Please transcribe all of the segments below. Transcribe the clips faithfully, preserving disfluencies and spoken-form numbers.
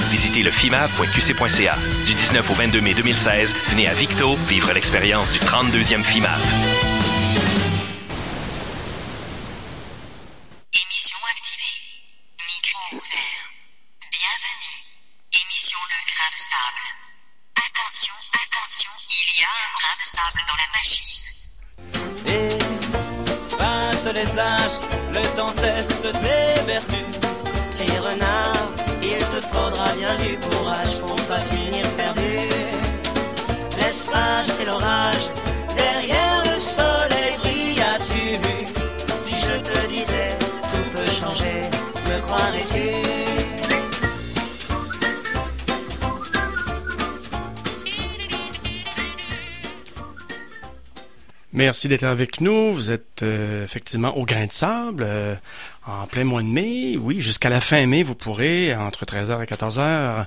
Visitez le fimav point q c point c a. Du dix-neuf au vingt-deux mai deux mille seize, venez à Victo vivre l'expérience du trente-deuxième FIMAV. Émission activée. Micro ouvert. Bienvenue. Émission Le Grain de Sable. Attention, attention, il y a un grain de sable dans la machine. Et passe les âges, le temps teste tes vertus. Petit renard, il te faudra bien du courage pour ne pas finir perdu. Laisse passer l'orage, derrière le soleil brille, as-tu vu? Si je te disais, tout peut changer, me croirais-tu? Merci d'être avec nous. Vous êtes euh, effectivement au Grain de Sable, euh, en plein mois de mai. Oui, jusqu'à la fin mai, vous pourrez, entre treize heures et quatorze heures,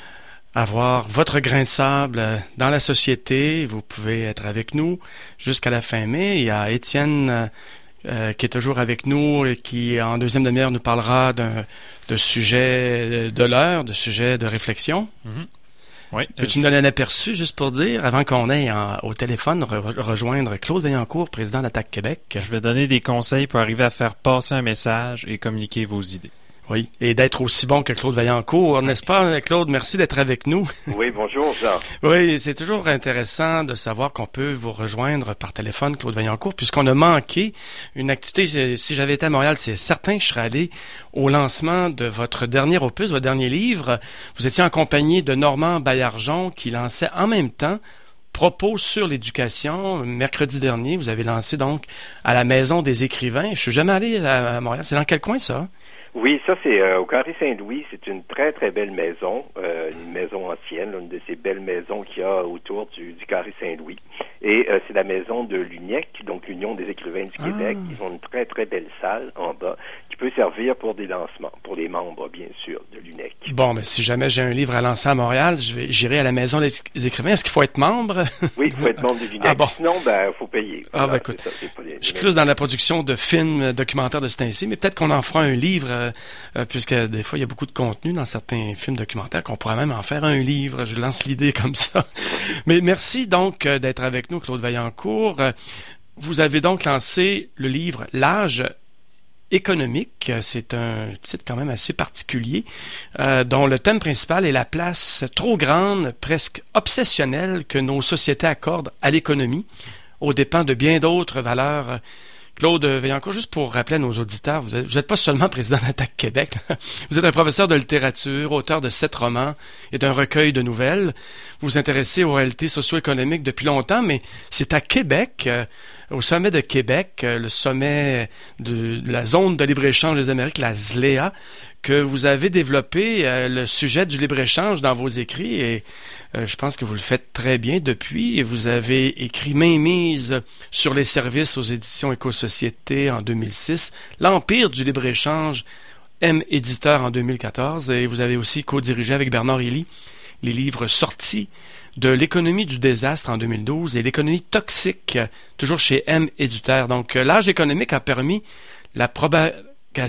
avoir votre grain de sable dans la société. Vous pouvez être avec nous jusqu'à la fin mai. Il y a Étienne euh, qui est toujours avec nous et qui, en deuxième demi-heure, nous parlera d'un de sujet de l'heure, de sujet de réflexion. Mm-hmm. Oui. Peux-tu nous donner un aperçu, juste pour dire, avant qu'on aille en, au téléphone re- rejoindre Claude Vaillancourt, président d'Attaque Québec? Je vais donner des conseils pour arriver à faire passer un message et communiquer vos idées. Oui, et d'être aussi bon que Claude Vaillancourt, n'est-ce pas, Claude? Merci d'être avec nous. Oui, bonjour, Jean. Oui, c'est toujours intéressant de savoir qu'on peut vous rejoindre par téléphone, Claude Vaillancourt, puisqu'on a manqué une activité. Si j'avais été à Montréal, c'est certain que je serais allé au lancement de votre dernier opus, votre dernier livre. Vous étiez en compagnie de Normand Baillargeon, qui lançait en même temps Propos sur l'éducation. Mercredi dernier, vous avez lancé donc à la Maison des écrivains. Je suis jamais allé à Montréal. C'est dans quel coin, ça? Oui, ça c'est euh, au Carré Saint-Louis. C'est une très très belle maison, euh, une maison ancienne, une de ces belles maisons qu'il y a autour du, du Carré Saint-Louis. Et euh, c'est la maison de l'U N E C, donc l'Union des écrivains du Québec. Ah. Ils ont une très très belle salle en bas qui peut servir pour des lancements, pour les membres bien sûr de l'U N E C. Bon, mais si jamais j'ai un livre à lancer à Montréal, je vais j'irai à la Maison des écrivains. Est-ce qu'il faut être membre? Oui, il faut être membre de l'U N E C. Ah bon. Sinon, ben, il faut payer. Ah ben écoute, ça, c'est pas les, je suis plus dans la production de films documentaires de ce temps-ci, mais peut-être qu'on en fera un livre, euh, euh, puisque des fois, il y a beaucoup de contenu dans certains films documentaires, qu'on pourrait même en faire un livre. Je lance l'idée comme ça. Mais merci donc euh, d'être avec nous, Claude Vaillancourt. Euh, vous avez donc lancé le livre « L'âge économique ». C'est un titre quand même assez particulier, euh, dont le thème principal est la place trop grande, presque obsessionnelle, que nos sociétés accordent à l'économie, aux dépens de bien d'autres valeurs. Claude Vaillancourt, juste pour rappeler à nos auditeurs, vous n'êtes pas seulement président d'Attaque Québec, vous êtes un professeur de littérature, auteur de sept romans et d'un recueil de nouvelles. Vous vous intéressez aux réalités socio-économiques depuis longtemps, mais c'est à Québec, euh, au sommet de Québec, euh, le sommet de la zone de libre-échange des Amériques, la Z L E A, que vous avez développé euh, le sujet du libre-échange dans vos écrits et euh, je pense que vous le faites très bien depuis. Vous avez écrit Mainmise sur les services aux éditions Éco-Société en deux mille six, L'Empire du libre-échange, M éditeur en deux mille quatorze et vous avez aussi co-dirigé avec Bernard Hélie les livres sortis de l'économie du désastre en deux mille douze et l'économie toxique, toujours chez M éditeur. Donc l'âge économique a permis la probabilité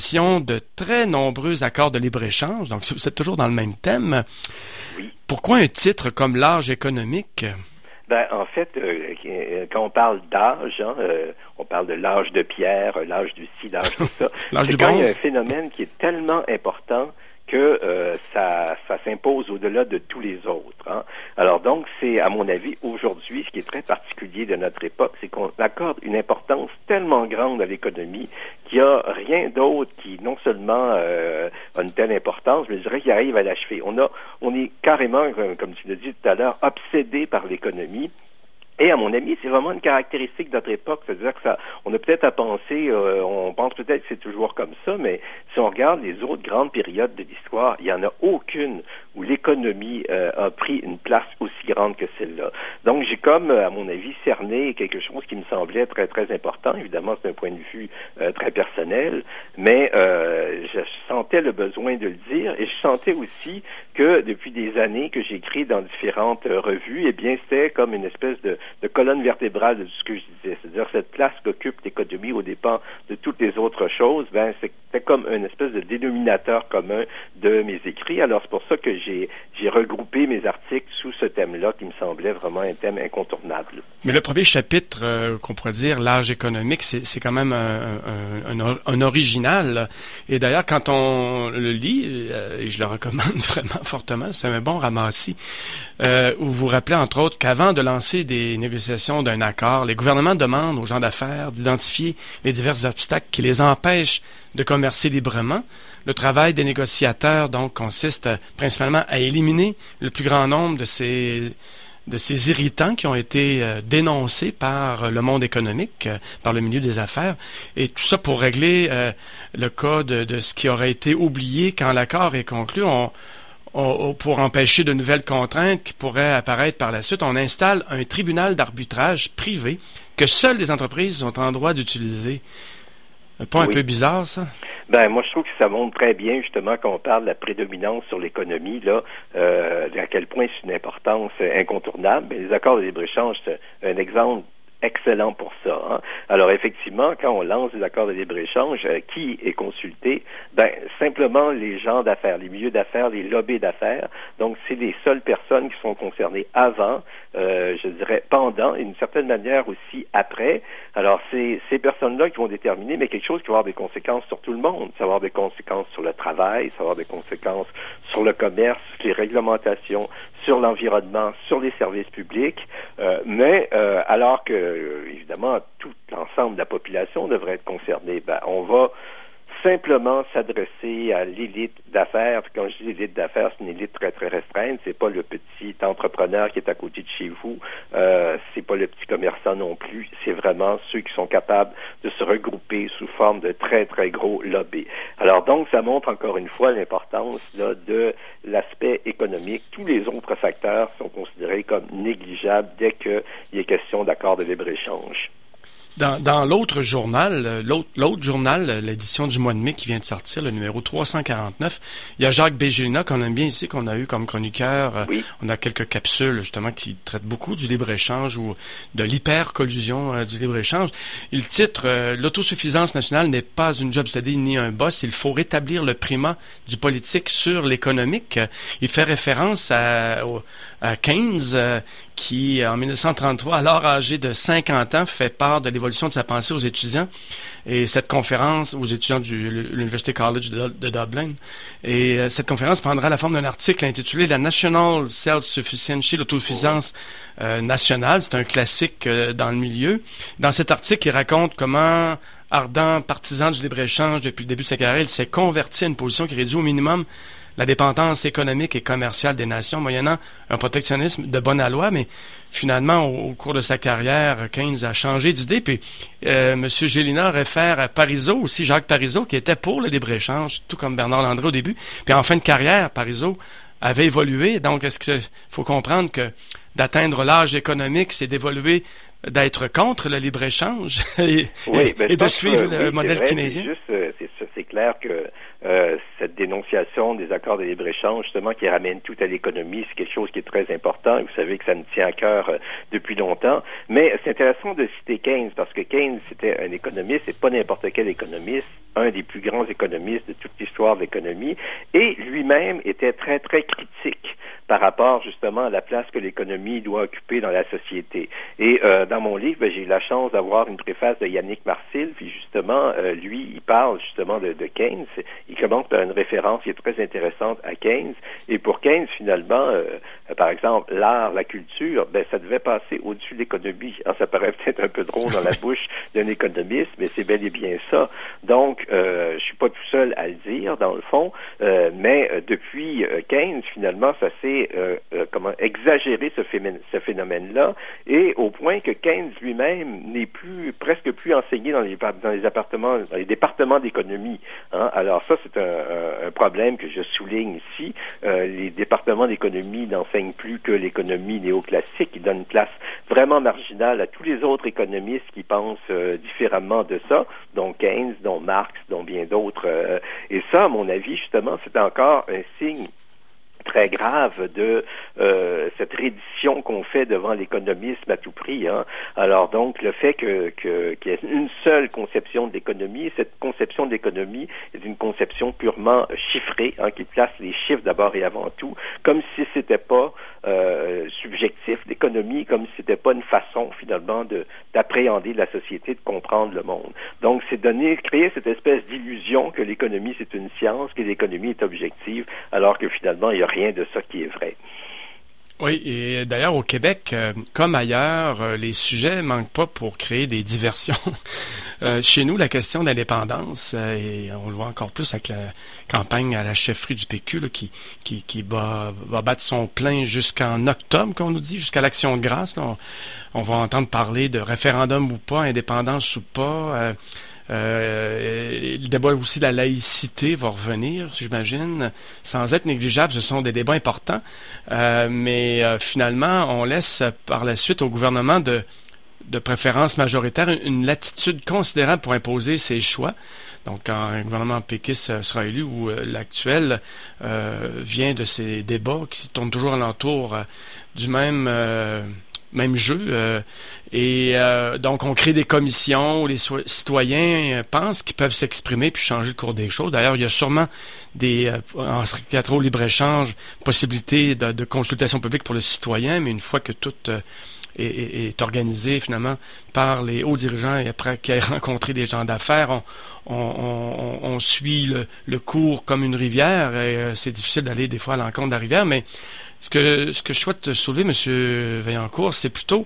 de très nombreux accords de libre-échange. Donc, vous êtes toujours dans le même thème. Oui. Pourquoi un titre comme l'âge économique? Ben, en fait, euh, quand on parle d'âge, hein, euh, on parle de l'âge de pierre, l'âge du ci, l'âge de ça. L'âge c'est du quand bronze. il y a un phénomène qui est tellement important que euh, ça, ça s'impose au-delà de tous les autres. Hein. Alors donc, c'est, à mon avis, aujourd'hui, ce qui est très particulier de notre époque, c'est qu'on accorde une importance tellement grande à l'économie qu'il n'y a rien d'autre qui, non seulement euh, a une telle importance, mais je dirais qu'il arrive à l'achever. On a, on est carrément, comme tu l'as dit tout à l'heure, obsédé par l'économie. Et à mon avis, c'est vraiment une caractéristique de notre époque, c'est-à-dire que ça, on a peut-être à penser, euh, on pense peut-être que c'est toujours comme ça, mais si on regarde les autres grandes périodes de l'histoire, il n'y en a aucune où l'économie euh, a pris une place aussi grande que celle-là. Donc j'ai comme, à mon avis, cerné quelque chose qui me semblait très très important. Évidemment, c'est un point de vue euh, très personnel, mais euh, je sentais le besoin de le dire, et je sentais aussi que depuis des années que j'écris dans différentes euh, revues, eh bien c'était comme une espèce de de colonne vertébrale de tout ce que je disais. C'est-à-dire cette place qu'occupe l'économie aux dépens de toutes les autres choses, ben c'était comme une espèce de dénominateur commun de mes écrits. Alors c'est pour ça que j'ai j'ai, j'ai regroupé mes articles sous ce thème-là qui me semblait vraiment un thème incontournable. Mais le premier chapitre, euh, qu'on pourrait dire, l'âge économique, c'est, c'est quand même un, un, un, un original. Et d'ailleurs, quand on le lit, euh, et je le recommande vraiment fortement, c'est un bon ramassis, euh, où vous rappelez entre autres qu'avant de lancer des négociations d'un accord, les gouvernements demandent aux gens d'affaires d'identifier les divers obstacles qui les empêchent de commercer librement. Le travail des négociateurs, donc, consiste euh, principalement à éliminer le plus grand nombre de ces de ces irritants qui ont été euh, dénoncés par le monde économique, euh, par le milieu des affaires, et tout ça pour régler euh, le cas de, de ce qui aurait été oublié quand l'accord est conclu. On, on, pour empêcher de nouvelles contraintes qui pourraient apparaître par la suite, on installe un tribunal d'arbitrage privé que seules les entreprises sont en droit d'utiliser. Pas un oui. peu bizarre, ça? Ben, moi, je trouve que ça montre très bien, justement, quand on parle de la prédominance sur l'économie, là, euh, à quel point c'est une importance incontournable. Mais les accords de libre-échange, c'est un exemple excellent pour ça. Hein? Alors, effectivement, quand on lance des accords de libre-échange, euh, qui est consulté? Ben, simplement les gens d'affaires, les milieux d'affaires, les lobbies d'affaires. Donc, c'est les seules personnes qui sont concernées avant, euh, je dirais pendant, et d'une certaine manière aussi après. Alors, c'est ces personnes-là qui vont déterminer, mais quelque chose qui va avoir des conséquences sur tout le monde. Ça va avoir des conséquences sur le travail, ça va avoir des conséquences sur le commerce, les réglementations, sur l'environnement, sur les services publics. Euh, mais, euh, alors que Euh, évidemment, tout l'ensemble de la population devrait être concernée. Ben, on va simplement s'adresser à l'élite d'affaires. Quand je dis l'élite d'affaires, c'est une élite très, très restreinte. C'est pas le petit entrepreneur qui est à côté de chez vous. Euh, c'est pas le petit commerçant non plus. C'est vraiment ceux qui sont capables de se regrouper sous forme de très, très gros lobbies. Alors donc, ça montre encore une fois l'importance là, de l'aspect économique. Tous les autres facteurs sont considérés comme négligeables dès qu'il y est question d'accord de libre-échange. Dans, dans l'autre journal, l'autre, l'autre journal, l'édition du mois de mai qui vient de sortir, le numéro trois cent quarante-neuf, il y a Jacques Bégélina qu'on aime bien ici, qu'on a eu comme chroniqueur. Oui. On a quelques capsules justement qui traitent beaucoup du libre-échange ou de l'hyper-collusion euh, du libre-échange. Il titre euh, « L'autosuffisance nationale n'est pas une job study ni un boss, il faut rétablir le primat du politique sur l'économique ». Il fait référence à, à Keynes, euh, qui, en dix-neuf cent trente-trois, alors âgé de cinquante ans, fait part de l'évolution de sa pensée aux étudiants. Et cette conférence, aux étudiants de l'University College de, de Dublin, et euh, cette conférence prendra la forme d'un article intitulé « La National Self-Sufficiency », l'autosuffisance euh, nationale. C'est un classique euh, dans le milieu. Dans cet article, il raconte comment, ardent partisan du libre-échange depuis le début de sa carrière, il s'est converti à une position qui réduit au minimum la dépendance économique et commerciale des nations, moyennant un protectionnisme de bonne loi, mais finalement, au, au cours de sa carrière, Keynes a changé d'idée, puis euh, M. Gélina réfère à Parizeau aussi, Jacques Parizeau, qui était pour le libre-échange, tout comme Bernard Landry au début, puis en fin de carrière, Parizeau avait évolué, donc est-ce qu'il faut comprendre que d'atteindre l'âge économique, c'est d'évoluer, d'être contre le libre-échange et, oui, ben, et de suivre que, le oui, modèle c'est vrai, keynésien? C'est, juste, euh, c'est, c'est clair que euh, cette dénonciation des accords de libre-échange, justement, qui ramène tout à l'économie, c'est quelque chose qui est très important. Et vous savez que ça me tient à cœur euh, depuis longtemps. Mais c'est intéressant de citer Keynes, parce que Keynes, c'était un économiste, et pas n'importe quel économiste, un des plus grands économistes de toute l'histoire de l'économie, et lui-même était très, très critique par rapport justement à la place que l'économie doit occuper dans la société. Et euh, dans mon livre, ben, j'ai eu la chance d'avoir une préface de Yannick Marcil, puis justement, euh, lui, il parle justement de, de Keynes. Il commence par une référence qui est très intéressante à Keynes. Et pour Keynes, finalement, euh, par exemple, l'art, la culture, ben ça devait passer au-dessus de l'économie. Alors, ça paraît peut-être un peu drôle dans la bouche d'un économiste, mais c'est bel et bien ça. Donc, euh, je suis pas tout seul à le dire, dans le fond, euh, mais euh, depuis euh, Keynes, finalement, ça s'est Euh, euh, comment exagérer ce, phé- ce phénomène-là, et au point que Keynes lui-même n'est plus presque plus enseigné dans les dans les appartements dans les départements d'économie. Hein? Alors ça, c'est un, un problème que je souligne ici. Euh, les départements d'économie n'enseignent plus que l'économie néoclassique. Ils donnent une place vraiment marginale à tous les autres économistes qui pensent euh, différemment de ça, dont Keynes, dont Marx, dont bien d'autres. Euh, et ça, à mon avis, justement, c'est encore un signe très grave de euh, cette reddition qu'on fait devant l'économisme à tout prix. Hein. Alors donc, le fait que, que, qu'il y ait une seule conception de l'économie, cette conception de l'économie est une conception purement chiffrée, hein, qui place les chiffres d'abord et avant tout, comme si c'était pas euh, subjectif. L'économie, comme si c'était pas une façon finalement de d'appréhender la société, de comprendre le monde. Donc, c'est donner, créer cette espèce d'illusion que l'économie c'est une science, que l'économie est objective, alors que finalement il y a rien de ça qui est vrai. Oui, et d'ailleurs au Québec, euh, comme ailleurs, euh, les sujets manquent pas pour créer des diversions. euh, chez nous, la question de l'indépendance, euh, et on le voit encore plus avec la campagne à la chefferie du P Q, là, qui qui, qui va, va battre son plein jusqu'en octobre, qu'on nous dit, jusqu'à l'Action de grâce. Là, on, on va entendre parler de référendum ou pas, indépendance ou pas. Euh, Euh, le débat aussi de la laïcité va revenir, j'imagine, sans être négligeable. Ce sont des débats importants, euh, mais euh, finalement, on laisse par la suite au gouvernement de, de préférence majoritaire une, une latitude considérable pour imposer ses choix. Donc, quand un gouvernement péquiste sera élu ou euh, l'actuel euh, vient de ces débats qui tournent toujours alentour euh, du même... Euh, même jeu. Euh, et euh, donc, on crée des commissions où les so- citoyens euh, pensent qu'ils peuvent s'exprimer puis changer le cours des choses. D'ailleurs, il y a sûrement des, euh, en ce qui a trop libre-échange, possibilité de, de consultation publique pour le citoyen, mais une fois que tout euh, est, est, est organisé, finalement, par les hauts dirigeants et après qu'ils aient rencontré des gens d'affaires, on, on, on, on suit le, le cours comme une rivière et euh, c'est difficile d'aller des fois à l'encontre de la rivière, mais Ce que, ce que je souhaite soulever, M. Vaillancourt, c'est plutôt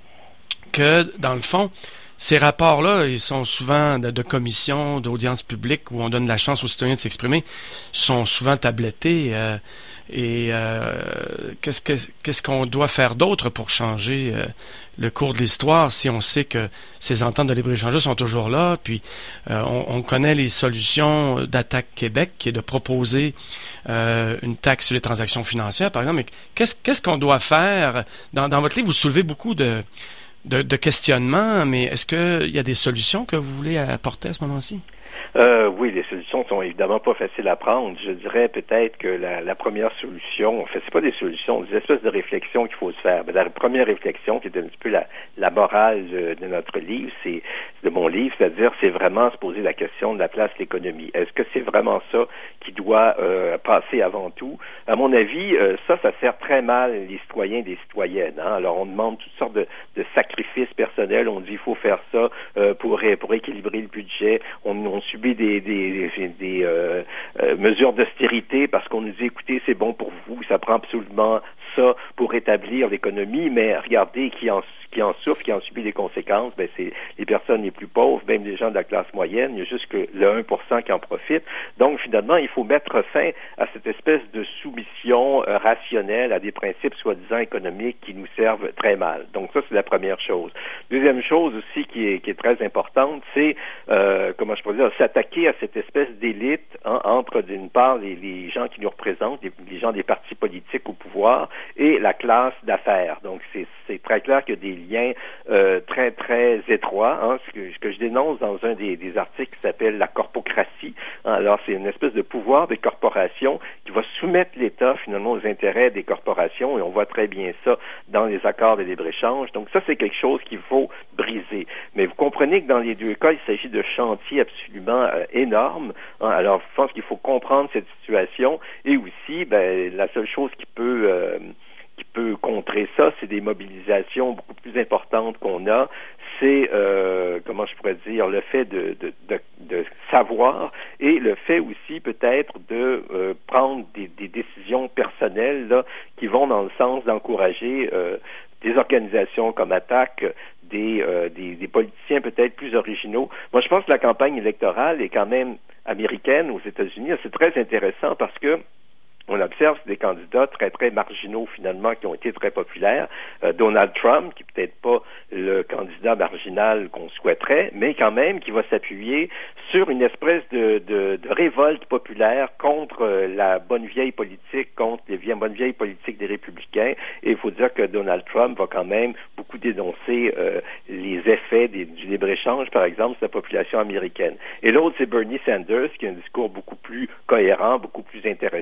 que, dans le fond, ces rapports-là, ils sont souvent de, de commissions, d'audiences publiques où on donne la chance aux citoyens de s'exprimer, sont souvent tablettés. Euh, et euh, qu'est-ce, que, qu'est-ce qu'on doit faire d'autre pour changer euh, le cours de l'histoire si on sait que ces ententes de libre-échange sont toujours là? Puis euh, on, on connaît les solutions d'Attaque Québec, qui est de proposer euh, une taxe sur les transactions financières, par exemple. Mais qu'est-ce, qu'est-ce qu'on doit faire? Dans, dans votre livre, vous soulevez beaucoup de... De, de questionnement, mais est-ce qu'il y a des solutions que vous voulez apporter à ce moment-ci? Euh, oui, les solutions sont évidemment pas faciles à prendre. Je dirais peut-être que la, la première solution, en fait, c'est pas des solutions, des espèces de réflexions qu'il faut se faire. Mais la première réflexion, qui est un petit peu la, la morale de, de notre livre, c'est de mon livre, c'est-à-dire, c'est vraiment se poser la question de la place de l'économie. Est-ce que c'est vraiment ça qui doit euh, passer avant tout? À mon avis, euh, ça, ça sert très mal les citoyens et les citoyennes. Hein? Alors, on demande toutes sortes de, de sacrifices personnels. On dit il faut faire ça euh, pour pour équilibrer le budget. On, on subit des, des, des, des euh, euh, mesures d'austérité parce qu'on nous dit écoutez, c'est bon pour vous, ça prend absolument ça pour rétablir l'économie, mais regardez qui en qui en souffrent, qui en subit les conséquences, ben c'est les personnes les plus pauvres, même les gens de la classe moyenne, il y a juste que le un pour cent qui en profite. Donc, finalement, il faut mettre fin à cette espèce de soumission euh, rationnelle à des principes soi-disant économiques qui nous servent très mal. Donc, ça, c'est la première chose. Deuxième chose aussi qui est, qui est très importante, c'est, euh, comment je pourrais dire, s'attaquer à cette espèce d'élite hein, entre, d'une part, les, les gens qui nous représentent, les, les gens des partis politiques au pouvoir et la classe d'affaires. Donc, c'est, c'est très clair qu'il y a des liens euh, très, très étroits, hein, ce, que, ce que je dénonce dans un des, des articles qui s'appelle la corpocratie. Hein, alors, c'est une espèce de pouvoir des corporations qui va soumettre l'État, finalement, aux intérêts des corporations, et on voit très bien ça dans les accords de libre-échange. Donc, ça, c'est quelque chose qu'il faut briser. Mais vous comprenez que dans les deux cas, il s'agit de chantiers absolument euh, énormes. Hein, alors, je pense qu'il faut comprendre cette situation, et aussi, ben, la seule chose qui peut... Euh, qui peut contrer ça, c'est des mobilisations beaucoup plus importantes qu'on a. C'est, euh, comment je pourrais dire, le fait de, de, de, de savoir et le fait aussi peut-être de euh, prendre des, des décisions personnelles là, qui vont dans le sens d'encourager euh, des organisations comme Attaque, des, euh, des, des politiciens peut-être plus originaux. Moi, je pense que la campagne électorale est quand même américaine aux États-Unis. C'est très intéressant parce que on observe des candidats très, très marginaux, finalement, qui ont été très populaires. Euh, Donald Trump, qui n'est peut-être pas le candidat marginal qu'on souhaiterait, mais quand même qui va s'appuyer sur une espèce de, de, de révolte populaire contre euh, la bonne vieille politique, contre les vieilles, bonnes vieilles politiques des républicains. Et il faut dire que Donald Trump va quand même beaucoup dénoncer euh, les effets des, du libre-échange, par exemple, sur la population américaine. Et l'autre, c'est Bernie Sanders, qui a un discours beaucoup plus cohérent, beaucoup plus intéressant, beaucoup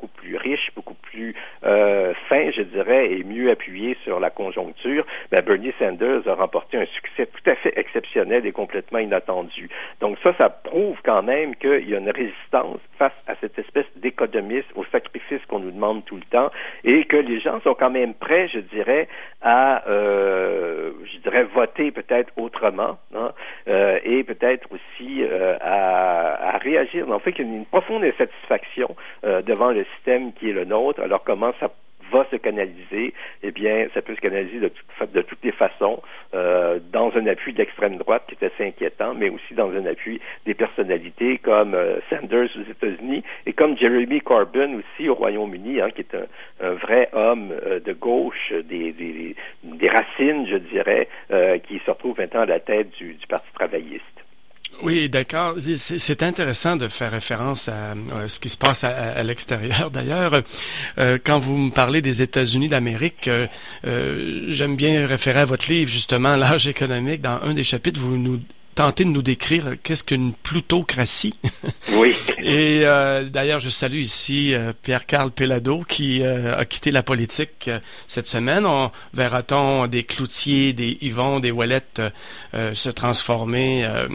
beaucoup plus riche, beaucoup plus euh, fin, je dirais, et mieux appuyé sur la conjoncture, ben Bernie Sanders a remporté un succès tout à fait exceptionnel et complètement inattendu. Donc ça, ça prouve quand même qu'il y a une résistance face à cette espèce d'économisme, au sacrifice qu'on nous demande tout le temps, et que les gens sont quand même prêts, je dirais, à, euh, je dirais, voter peut-être autrement, hein, euh, et peut-être aussi euh, à, à réagir. En fait, il y a une profonde insatisfaction euh, devant le système qui est le nôtre. Alors comment ça va se canaliser? Eh bien, ça peut se canaliser de, tout, de toutes les façons, euh, dans un appui de l'extrême droite qui est assez inquiétant, mais aussi dans un appui des personnalités comme euh, Sanders aux États-Unis et comme Jeremy Corbyn aussi au Royaume-Uni, hein, qui est un, un vrai homme euh, de gauche, des, des, des racines, je dirais, euh, qui se retrouve maintenant à la tête du, du Parti travailliste. Oui, d'accord. C'est, c'est intéressant de faire référence à, à ce qui se passe à, à l'extérieur. D'ailleurs, euh, quand vous me parlez des États-Unis d'Amérique, euh, euh, j'aime bien référer à votre livre, justement, L'âge économique. Dans un des chapitres, vous nous tentez de nous décrire qu'est-ce qu'une plutocratie. Oui. Et euh, d'ailleurs, je salue ici euh, Pierre-Carl Pelado qui euh, a quitté la politique euh, cette semaine. On verra-t-on des Cloutier, des Yvon, des Ouellette euh, se transformer euh,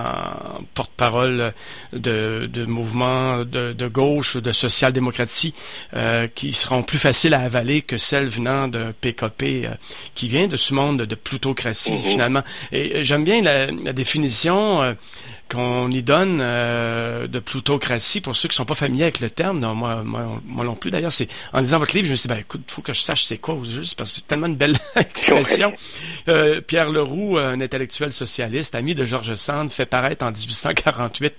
en porte-parole de, de mouvements de, de gauche ou de social-démocratie euh, qui seront plus faciles à avaler que celles venant d'un P K P euh, qui vient de ce monde de plutocratie, mm-hmm. finalement. Et euh, j'aime bien la, la définition euh, qu'on y donne euh, de plutocratie pour ceux qui sont pas familiers avec le terme. Non, moi, moi, moi non plus. D'ailleurs, c'est en lisant votre livre, je me suis dit, ben écoute, faut que je sache c'est quoi juste parce que c'est tellement une belle expression. Euh, Pierre Leroux, un intellectuel socialiste, ami de George Sand, fait paraître en dix-huit cent quarante-huit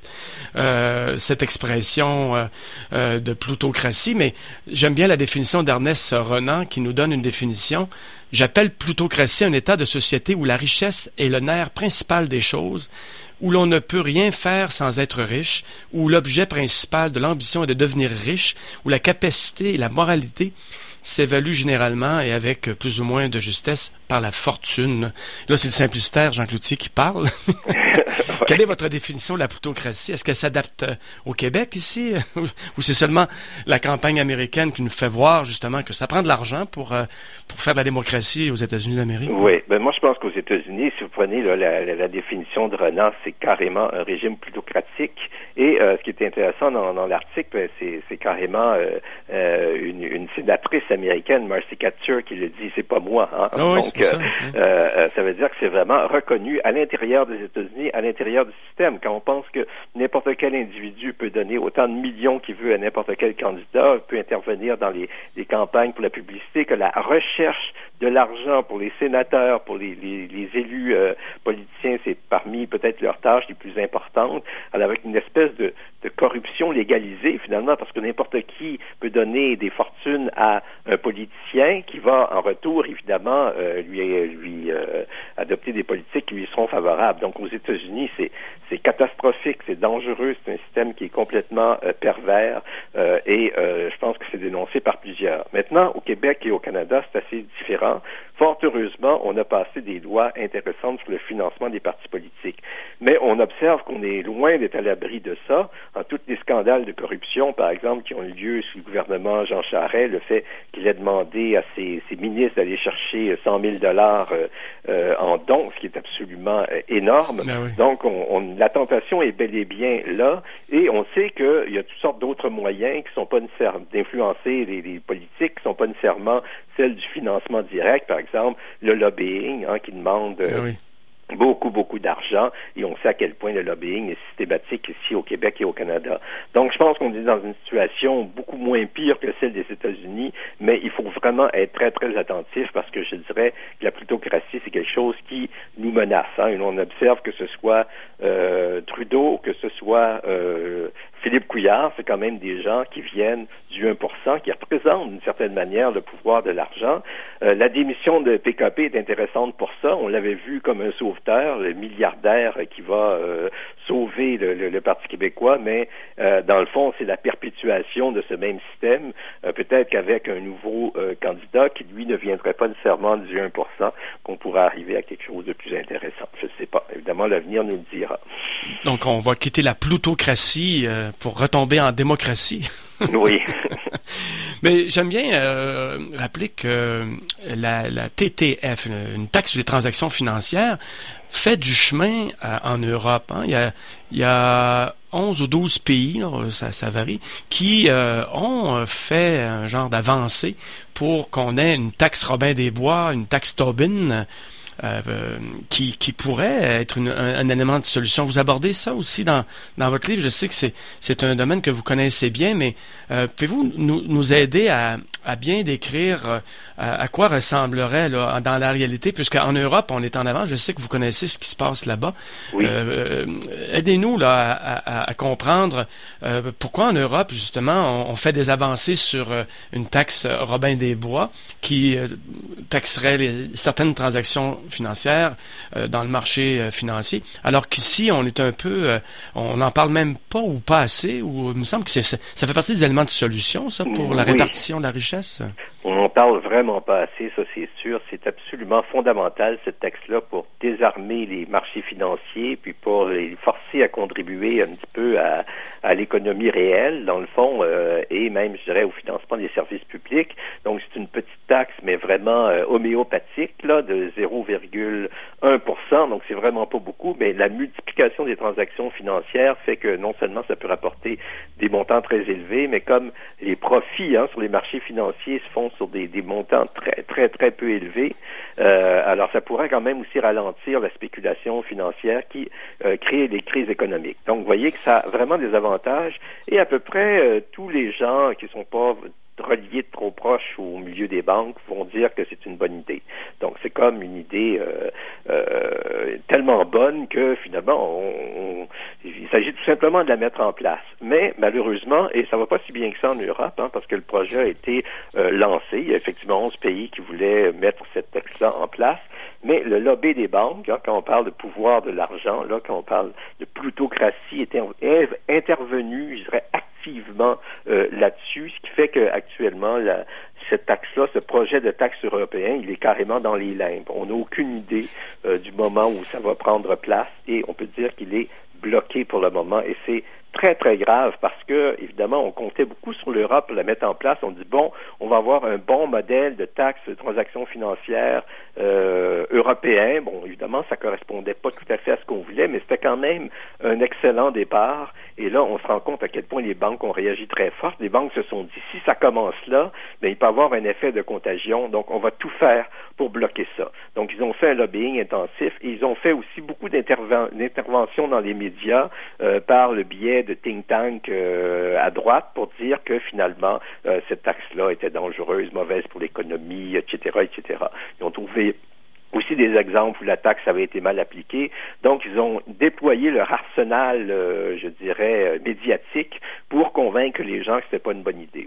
euh, cette expression euh, euh, de plutocratie. Mais j'aime bien la définition d'Ernest Renan qui nous donne une définition. J'appelle plutocratie un état de société où la richesse est le nerf principal des choses, où l'on ne peut rien faire sans être riche, où l'objet principal de l'ambition est de devenir riche, où la capacité et la moralité s'évaluent généralement et avec plus ou moins de justesse par la fortune. Là, c'est le simplicitaire Jean Cloutier qui parle. Quelle est votre définition de la plutocratie? Est-ce qu'elle s'adapte au Québec ici? Ou c'est seulement la campagne américaine qui nous fait voir justement que ça prend de l'argent pour, euh, pour faire de la démocratie aux États-Unis d'Amérique? Oui, ben moi je pense qu'aux États-Unis, si vous prenez là, la, la, la définition de Renan, c'est carrément un régime plutocratique. Et euh, ce qui est intéressant dans, dans l'article, ben, c'est, c'est carrément euh, euh, une, une sénatrice américaine, Marcy Kaptur, qui le dit, c'est pas moi. Hein? Oh, Donc, oui, c'est ça. Euh, euh, ça veut dire que c'est vraiment reconnu à l'intérieur des États-Unis, à l'intérieur du système. Quand on pense que n'importe quel individu peut donner autant de millions qu'il veut à n'importe quel candidat, peut intervenir dans les, les campagnes pour la publicité, que la recherche de l'argent pour les sénateurs, pour les, les, les élus euh, politiciens, c'est parmi peut-être leurs tâches les plus importantes. Alors avec une espèce de, de corruption légalisée finalement, parce que n'importe qui peut donner des fortunes à un politicien qui va en retour évidemment euh, lui, lui euh, adopter des politiques qui lui seront favorables. Donc aux États-Unis, c'est, c'est catastrophique, c'est dangereux, c'est un système qui est complètement euh, pervers euh, et euh, je pense que c'est dénoncé par plusieurs. Maintenant, au Québec et au Canada, c'est assez différent. Fort heureusement, on a passé des lois intéressantes sur le financement des partis politiques. Mais on observe qu'on est loin d'être à l'abri de ça. En tous les scandales de corruption, par exemple, qui ont eu lieu sous le gouvernement Jean Charest, le fait qu'il ait demandé à ses, ses ministres d'aller chercher cent mille dollars euh, euh, en dons, ce qui est absolument euh, énorme. Ben oui. Donc, on, on, la tentation est bel et bien là. Et on sait qu'il y a toutes sortes d'autres moyens qui sont pas nécessaires d'influencer les, les politiques, qui sont pas nécessairement celles du financement direct, par exemple, le lobbying, hein, qui demande euh, ah oui. beaucoup, beaucoup d'argent, et on sait à quel point le lobbying est systématique ici au Québec et au Canada. Donc, je pense qu'on est dans une situation beaucoup moins pire que celle des États-Unis, mais il faut vraiment être très, très attentif, parce que je dirais que la plutocratie, c'est quelque chose qui nous menace, hein, et on observe que ce soit euh, Trudeau, que ce soit euh, Philippe Couillard, c'est quand même des gens qui viennent du un pour cent, qui représentent d'une certaine manière le pouvoir de l'argent. Euh, la démission de P K P est intéressante pour ça. On l'avait vu comme un sauveteur, le milliardaire qui va euh, sauver le, le, le Parti québécois, mais euh, dans le fond, c'est la perpétuation de ce même système. Euh, peut-être qu'avec un nouveau euh, candidat qui, lui, ne viendrait pas nécessairement du un pour cent, qu'on pourra arriver à quelque chose de plus intéressant. Je ne sais pas. Évidemment, l'avenir nous le dira. Donc, on va quitter la plutocratie euh, pour retomber en démocratie. Oui. Mais j'aime bien euh, rappeler que la, la T T F, une taxe sur les transactions financières, fait du chemin euh, en Europe. Hein. Il y a, il y a onze ou douze pays, là, ça, ça varie, qui euh, ont fait un genre d'avancée pour qu'on ait une taxe Robin des Bois, une taxe Tobin, Euh, euh, qui, qui pourrait être une, un, un élément de solution. Vous abordez ça aussi dans, dans votre livre. Je sais que c'est, c'est un domaine que vous connaissez bien, mais euh, pouvez-vous nous, nous aider à, à bien décrire euh, à, à quoi ressemblerait là, dans la réalité, puisqu'en Europe, on est en avant. Je sais que vous connaissez ce qui se passe là-bas. Oui. Euh, aidez-nous là, à, à, à comprendre euh, pourquoi en Europe, justement, on, on fait des avancées sur euh, une taxe Robin des Bois qui euh, taxerait les, certaines transactions financière euh, dans le marché euh, financier, alors qu'ici on est un peu, euh, on n'en parle même pas ou pas assez, ou il me semble que c'est, ça fait partie des éléments de solution, ça, pour la oui. répartition de la richesse. On n'en parle vraiment pas assez, ça c'est sûr. C'est absolument fondamental, cette taxe-là, pour désarmer les marchés financiers, puis pour les forcer à contribuer un petit peu à, à l'économie réelle, dans le fond, euh, et même, je dirais, au financement des services publics. Donc, c'est une petite taxe, mais vraiment euh, homéopathique, là, de zéro virgule un pour cent, donc c'est vraiment pas beaucoup, mais la multiplication des transactions financières fait que non seulement ça peut rapporter des montants très élevés, mais comme les profits hein, sur les marchés financiers se font sur des, des montants très, très, très peu élevés, euh, alors ça pourrait quand même aussi ralentir la spéculation financière qui euh, crée des crises économiques. Donc, vous voyez que ça a vraiment des avantages, et à peu près euh, tous les gens qui sont pas reliés de trop proches au milieu des banques vont dire que c'est une bonne idée. Donc, c'est comme une idée euh, euh, tellement bonne que finalement, on, on, il s'agit tout simplement de la mettre en place. Mais malheureusement, et ça va pas si bien que ça en Europe, hein, parce que le projet a été euh, lancé, il y a effectivement onze pays qui voulaient mettre cette taxe-là en place, mais le lobby des banques, hein, quand on parle de pouvoir de l'argent, là, quand on parle de plutocratie, était intervenu, je dirais, activement euh, là-dessus, ce qui fait qu'actuellement, la, cette taxe-là, ce projet de taxe européen, il est carrément dans les limbes. On n'a aucune idée euh, du moment où ça va prendre place et on peut dire qu'il est bloqué pour le moment et c'est très, très grave parce que, évidemment, on comptait beaucoup sur l'Europe pour la mettre en place. On dit, bon, on va avoir un bon modèle de taxe de transactions financières euh, européen. Bon, évidemment, ça correspondait pas tout à fait à ce qu'on voulait, mais c'était quand même un excellent départ. Et là, on se rend compte à quel point les banques ont réagi très fort. Les banques se sont dit, si ça commence là, bien, il peut y avoir un effet de contagion. Donc, on va tout faire pour bloquer ça. Donc, ils ont fait un lobbying intensif et ils ont fait aussi beaucoup d'interven- d'interventions dans les médias euh, par le biais de think tank euh, à droite pour dire que finalement euh, cette taxe-là était dangereuse, mauvaise pour l'économie, et cetera, et cetera. Ils ont trouvé aussi des exemples où la taxe avait été mal appliquée. Donc, ils ont déployé leur arsenal, euh, je dirais, médiatique pour convaincre les gens que c'était pas une bonne idée.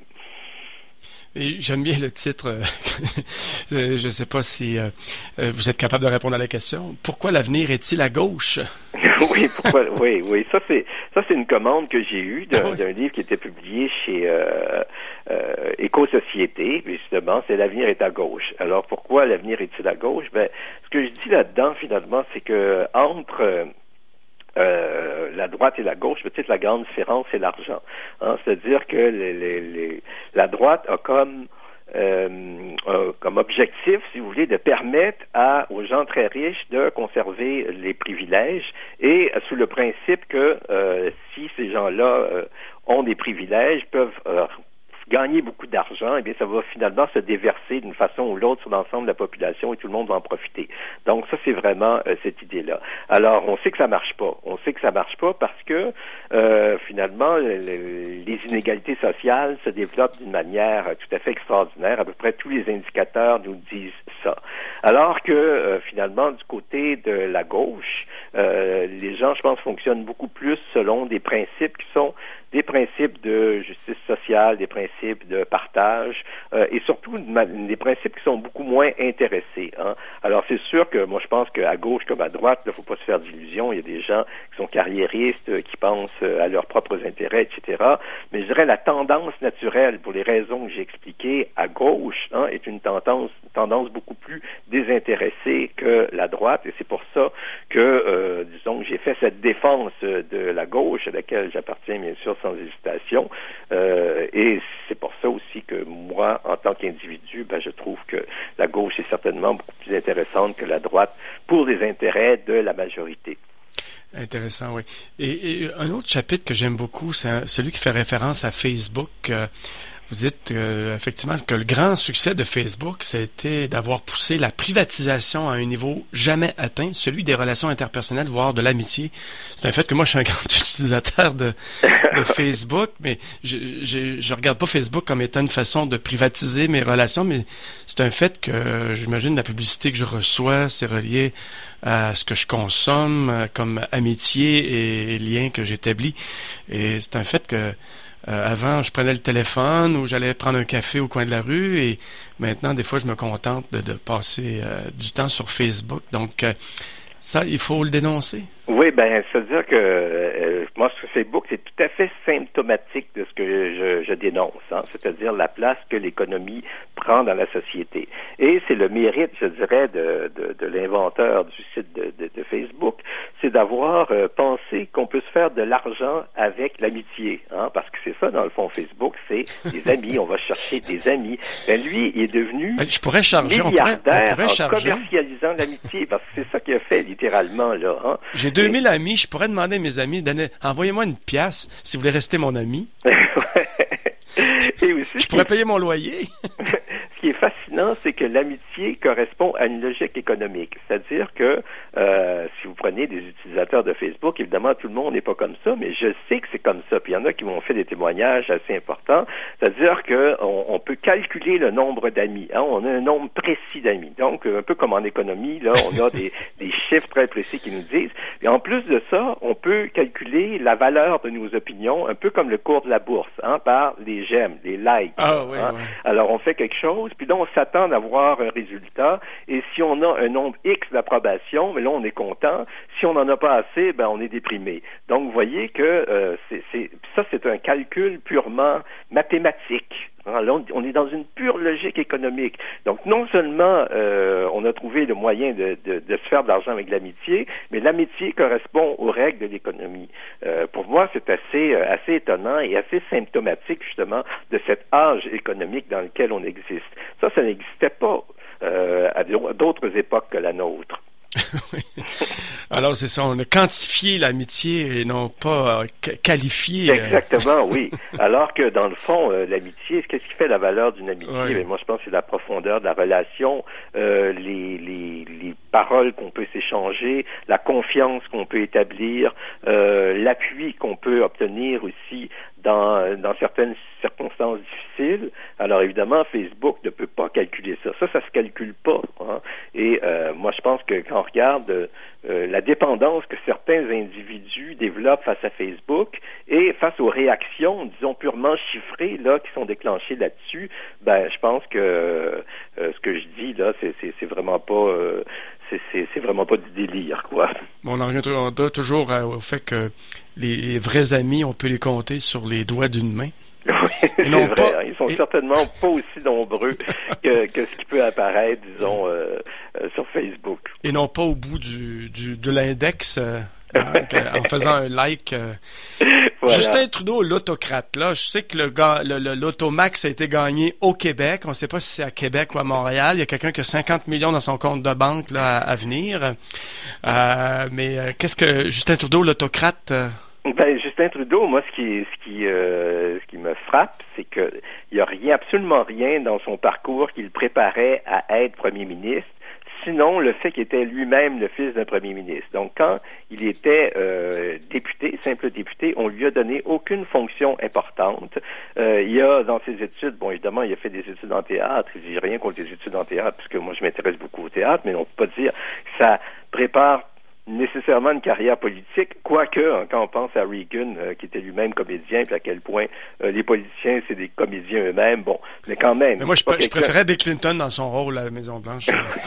Et j'aime bien le titre. Je ne sais pas si euh, vous êtes capable de répondre à la question. Pourquoi l'avenir est-il à gauche? oui, pourquoi, oui, oui. Ça c'est ça c'est une commande que j'ai eue d'un, oui. d'un livre qui était publié chez euh, euh, Éco-Société. Justement, c'est l'avenir est à gauche. Alors pourquoi l'avenir est-il à gauche? Ben, ce que je dis là-dedans finalement, c'est que entre Euh, la droite et la gauche, peut-être la grande différence, c'est l'argent. Hein? C'est-à-dire que les, les, les, la droite a comme euh, euh, comme objectif, si vous voulez, de permettre à, aux gens très riches de conserver les privilèges et euh, sous le principe que euh, si ces gens-là euh, ont des privilèges, peuvent euh, gagner beaucoup d'argent, eh bien, ça va finalement se déverser d'une façon ou l'autre sur l'ensemble de la population et tout le monde va en profiter. Donc, ça, c'est vraiment euh, cette idée-là. Alors, on sait que ça marche pas. On sait que ça marche pas parce que, euh, finalement, le, les inégalités sociales se développent d'une manière tout à fait extraordinaire. À peu près tous les indicateurs nous disent ça. Alors que, euh, finalement, du côté de la gauche, euh, les gens, je pense, fonctionnent beaucoup plus selon des principes qui sont des principes de justice sociale, des principes de partage partage euh, et surtout des principes qui sont beaucoup moins intéressés. Hein. Alors c'est sûr que moi je pense qu'à gauche comme à droite, il ne faut pas se faire d'illusions. Il y a des gens qui sont carriéristes, euh, qui pensent euh, à leurs propres intérêts, et cetera. Mais je dirais la tendance naturelle, pour les raisons que j'ai expliquées, à gauche hein, est une tendance, tendance beaucoup plus désintéressée que la droite. Et c'est pour ça que, euh, disons, que j'ai fait cette défense de la gauche, à laquelle j'appartiens bien sûr sans hésitation. Euh, et c'est pour ça aussi que moi, en tant qu'individu, ben, je trouve que la gauche est certainement beaucoup plus intéressante que la droite pour les intérêts de la majorité. Intéressant, oui. Et, et un autre chapitre que j'aime beaucoup, c'est un, celui qui fait référence à Facebook. Euh, vous dites euh, effectivement que le grand succès de Facebook, c'était d'avoir poussé la privatisation à un niveau jamais atteint, celui des relations interpersonnelles, voire de l'amitié. C'est un fait que moi, je suis un grand utilisateur de, de Facebook, mais je, je, je regarde pas Facebook comme étant une façon de privatiser mes relations, mais c'est un fait que j'imagine la publicité que je reçois, c'est relié à ce que je consomme comme amitié et liens que j'établis. Et c'est un fait que Euh, avant, je prenais le téléphone ou j'allais prendre un café au coin de la rue et maintenant, des fois, je me contente de, de passer euh, du temps sur Facebook. Donc, euh, ça, il faut le dénoncer. Oui, ben, c'est-à-dire que euh, moi, sur Facebook, c'est tout à fait symptomatique de ce que je, je dénonce, hein, c'est-à-dire la place que l'économie prend dans la société. Et c'est le mérite, je dirais, de, de, de l'inventeur du site de, de, de Facebook, c'est d'avoir euh, pensé qu'on peut se faire de l'argent avec l'amitié, hein, parce que c'est ça, dans le fond, Facebook, c'est des amis, on va chercher des amis. Ben, lui, il est devenu je pourrais charger, milliardaire on pourrait, on pourrait en charger. commercialisant l'amitié, parce que c'est ça qu'il a fait, littéralement, là. Hein. J'ai deux mille amis, je pourrais demander à mes amis, donnez, envoyez-moi une pièce si vous voulez rester mon ami. Et aussi, je pourrais payer mon loyer. Ce qui est fascinant, c'est que l'amitié correspond à une logique économique. C'est-à-dire que euh, si vous prenez des utilisateurs de Facebook, évidemment, tout le monde n'est pas comme ça, mais je sais que c'est comme ça. Puis il y en a qui m'ont fait des témoignages assez importants. C'est-à-dire que on, on peut calculer le nombre d'amis. Hein? On a un nombre précis d'amis. Donc, un peu comme en économie, là, on a des, des chiffres très précis qui nous disent. Et en plus de ça, on peut calculer la valeur de nos opinions, un peu comme le cours de la bourse, hein, par les j'aime, les likes. Ah, oui, hein? oui. Alors, on fait quelque chose, puis là, on s'attend d'avoir un résultat, et si on a un nombre X d'approbation, mais là, on est content. Si on n'en a pas assez, ben, on est déprimé. Donc, vous voyez que euh, c'est, c'est, ça, c'est un calcul purement mathématique. Là, on est dans une pure logique économique. Donc, non seulement euh, on a trouvé le moyen de, de, de se faire de l'argent avec l'amitié, mais l'amitié correspond aux règles de l'économie. Euh, pour moi, c'est assez, assez étonnant et assez symptomatique, justement, de cet âge économique dans lequel on existe. Ça, ça n'existait pas euh, à d'autres époques que la nôtre. Oui. Alors, c'est ça, on a quantifié l'amitié et non pas euh, qualifié. Euh... Exactement, oui. Alors que, dans le fond, euh, l'amitié, qu'est-ce qui fait la valeur d'une amitié? Oui. Mais moi, je pense que c'est la profondeur de la relation, euh, les, les, les paroles qu'on peut s'échanger, la confiance qu'on peut établir, euh, l'appui qu'on peut obtenir aussi dans, dans certaines circonstances difficiles. Alors évidemment, Facebook ne peut pas calculer ça. Ça, ça se calcule pas. Hein? Et euh, moi, je pense que quand on regarde euh, la dépendance que certains individus développent face à Facebook et face aux réactions, disons, purement chiffrées là qui sont déclenchées là-dessus, ben, je pense que euh, ce que je dis là, c'est, c'est, c'est vraiment pas... Euh, C'est, c'est, c'est vraiment pas du délire, quoi. On en reviendra toujours au fait que les, les vrais amis, on peut les compter sur les doigts d'une main. Oui, c'est non vrai. Pas... Ils sont Et... certainement pas aussi nombreux que, que ce qui peut apparaître, disons, euh, euh, sur Facebook. Et non pas au bout du, du de l'index, euh, hein, en faisant un like. Euh... Voilà. Justin Trudeau, l'autocrate, là, je sais que le, le, le l'automax a été gagné au Québec. On ne sait pas si c'est à Québec ou à Montréal. Il y a quelqu'un qui a cinquante millions dans son compte de banque là, à, à venir. Euh, mais euh, qu'est-ce que Justin Trudeau, l'autocrate... Euh... Ben, Justin Trudeau, moi, ce qui, ce qui, euh, ce qui me frappe, c'est que il y a rien, absolument rien dans son parcours qui le préparait à être premier ministre. Sinon, le fait qu'il était lui-même le fils d'un premier ministre. Donc, quand il était euh, député, simple député, on lui a donné aucune fonction importante. Euh, il a, dans ses études, bon, évidemment, il a fait des études en théâtre. Il n'y a rien contre les études en théâtre, puisque moi, je m'intéresse beaucoup au théâtre, mais on ne peut pas dire que ça prépare nécessairement une carrière politique, quoique, hein, quand on pense à Reagan, euh, qui était lui-même comédien, puis à quel point euh, les politiciens, c'est des comédiens eux-mêmes, bon, mais quand même... Mais moi, je, je préférais Bill Clinton dans son rôle à la Maison-Blanche.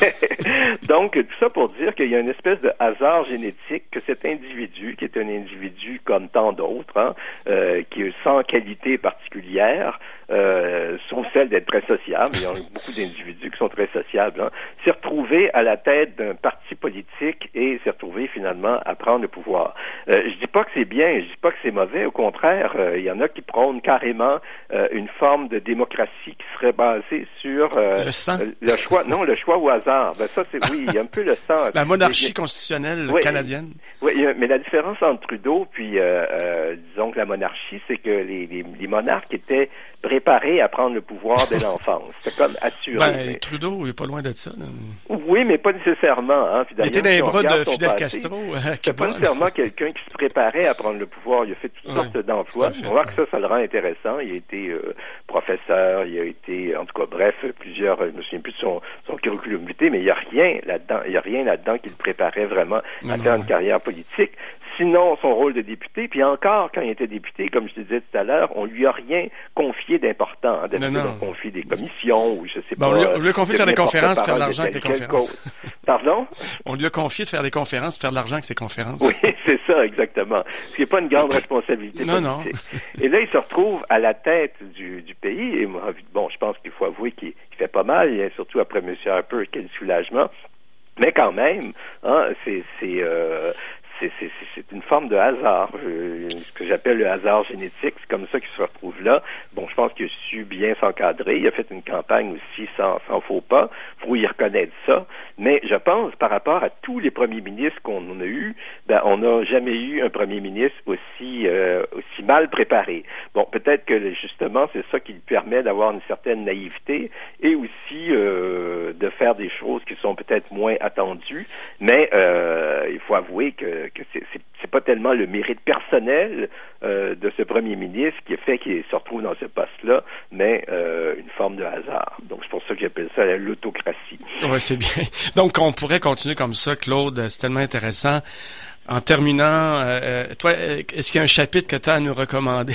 Donc, tout ça pour dire qu'il y a une espèce de hasard génétique, que cet individu, qui est un individu comme tant d'autres, hein, euh, qui est sans qualité particulière, euh, sauf celle d'être très sociable, il y a beaucoup d'individus qui sont très sociables, hein, s'est retrouvé à la tête d'un parti politique et s'est retrouvé finalement à prendre le pouvoir. Euh, je dis pas que c'est bien, je dis pas que c'est mauvais, au contraire, euh, il y en a qui prônent carrément euh, une forme de démocratie qui serait basée sur euh, le sang, euh, le choix, non, le choix au hasard. Ben ça, c'est oui, il y a un peu le sang. La monarchie constitutionnelle oui, canadienne. Oui, mais la différence entre Trudeau puis, euh, euh, disons que la monarchie, c'est que les, les, les monarques étaient préparés à prendre le pouvoir dès l'enfance. C'était comme assuré. Ben, mais... Trudeau, il est pas loin de ça. Là. Oui, mais pas nécessairement. Hein. Puis il était dans les bras de Fidel passé, Castro. C'était pas nécessairement quelqu'un qui se préparait à prendre le pouvoir. Il a fait toutes sortes ouais, d'emplois. On voit ouais. que ça, ça le rend intéressant. Il a été euh, professeur, il a été, en tout cas, bref, plusieurs, je me souviens plus de son, son curriculum vitae, mais il n'y a rien là-dedans. Il n'y a rien là-dedans qui le préparait vraiment non, à faire non, une ouais. carrière politique. Sinon, son rôle de député, puis encore, quand il était député, comme je te disais tout à l'heure, on lui a rien confié d'important. Hein, d'habitude, on confie des commissions, ou je sais bon, pas... On lui a confié de faire des conférences, faire de l'argent avec des conférences. Pardon? On lui a confié de faire des conférences, faire de l'argent avec ses conférences. Oui, c'est ça, exactement. Ce qui n'est pas une grande responsabilité non, politique. Non. Et là, il se retrouve à la tête du, du pays, et moi, bon, je pense qu'il faut avouer qu'il, qu'il fait pas mal, et surtout après M. Harper, quel soulagement. Mais quand même, hein, c'est... c'est euh, C'est, c'est, c'est une forme de hasard, euh, ce que j'appelle le hasard génétique. C'est comme ça qu'il se retrouve là. Bon, je pense qu'il a su bien s'encadrer. Il a fait une campagne aussi sans, sans faux pas. Faut y reconnaître ça. Mais je pense, par rapport à tous les premiers ministres qu'on a eu, ben, on n'a jamais eu un premier ministre aussi, euh, aussi mal préparé. Bon, peut-être que justement, c'est ça qui lui permet d'avoir une certaine naïveté et aussi euh, de faire des choses qui sont peut-être moins attendues. Mais euh, il faut avouer que que c'est, c'est, c'est pas tellement le mérite personnel euh, de ce premier ministre qui a fait qu'il se retrouve dans ce poste-là, mais euh, une forme de hasard. Donc, c'est pour ça que j'appelle ça l'autocratie. Oui, c'est bien. Donc, on pourrait continuer comme ça, Claude. C'est tellement intéressant. En terminant, euh, toi, est-ce qu'il y a un chapitre que tu as à nous recommander?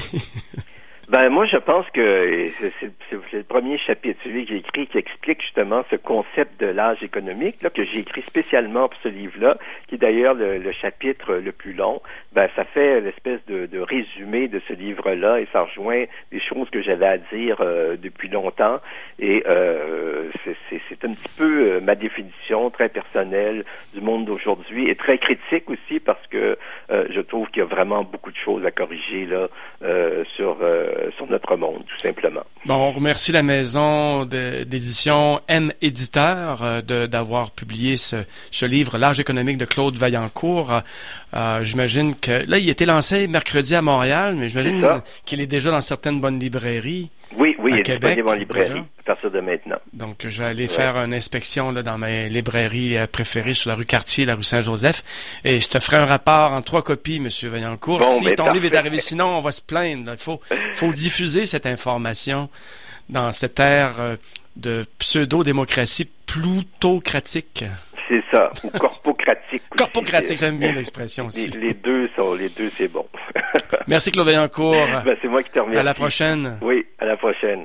Ben moi je pense que c'est, c'est, c'est le premier chapitre, celui que j'ai écrit, qui explique justement ce concept de l'âge économique, là, que j'ai écrit spécialement pour ce livre-là, qui est d'ailleurs le, le chapitre le plus long. Ben ça fait l'espèce de, de résumé de ce livre-là et ça rejoint des choses que j'avais à dire euh, depuis longtemps. Et euh, c'est, c'est, c'est un petit peu euh, ma définition très personnelle du monde d'aujourd'hui et très critique aussi parce que euh, je trouve qu'il y a vraiment beaucoup de choses à corriger là euh, sur euh, sur notre monde, tout simplement. Bon, on remercie la maison de, d'édition M Éditeur euh, de, d'avoir publié ce, ce livre, L'âge économique de Claude Vaillancourt. Euh, j'imagine que, là, il a été lancé mercredi à Montréal, mais j'imagine qu'il est déjà dans certaines bonnes librairies. Oui, oui, il est Québec, disponible en librairie à partir de maintenant. Donc, je vais aller ouais. faire une inspection là, dans mes librairies préférées sur la rue Cartier, la rue Saint-Joseph, et je te ferai un rapport en trois copies, Monsieur Vaillancourt. Bon, si ben, ton parfait. livre est arrivé, sinon on va se plaindre. Il faut, faut diffuser cette information dans cette ère de pseudo-démocratie plutocratique. C'est ça, ou corpocratique. Corpocratique, j'aime bien l'expression aussi. Les, les deux sont, les deux, c'est bon. Merci Claude Vaillancourt. Ben, c'est moi qui te remercie. À la prochaine. Oui, à la prochaine.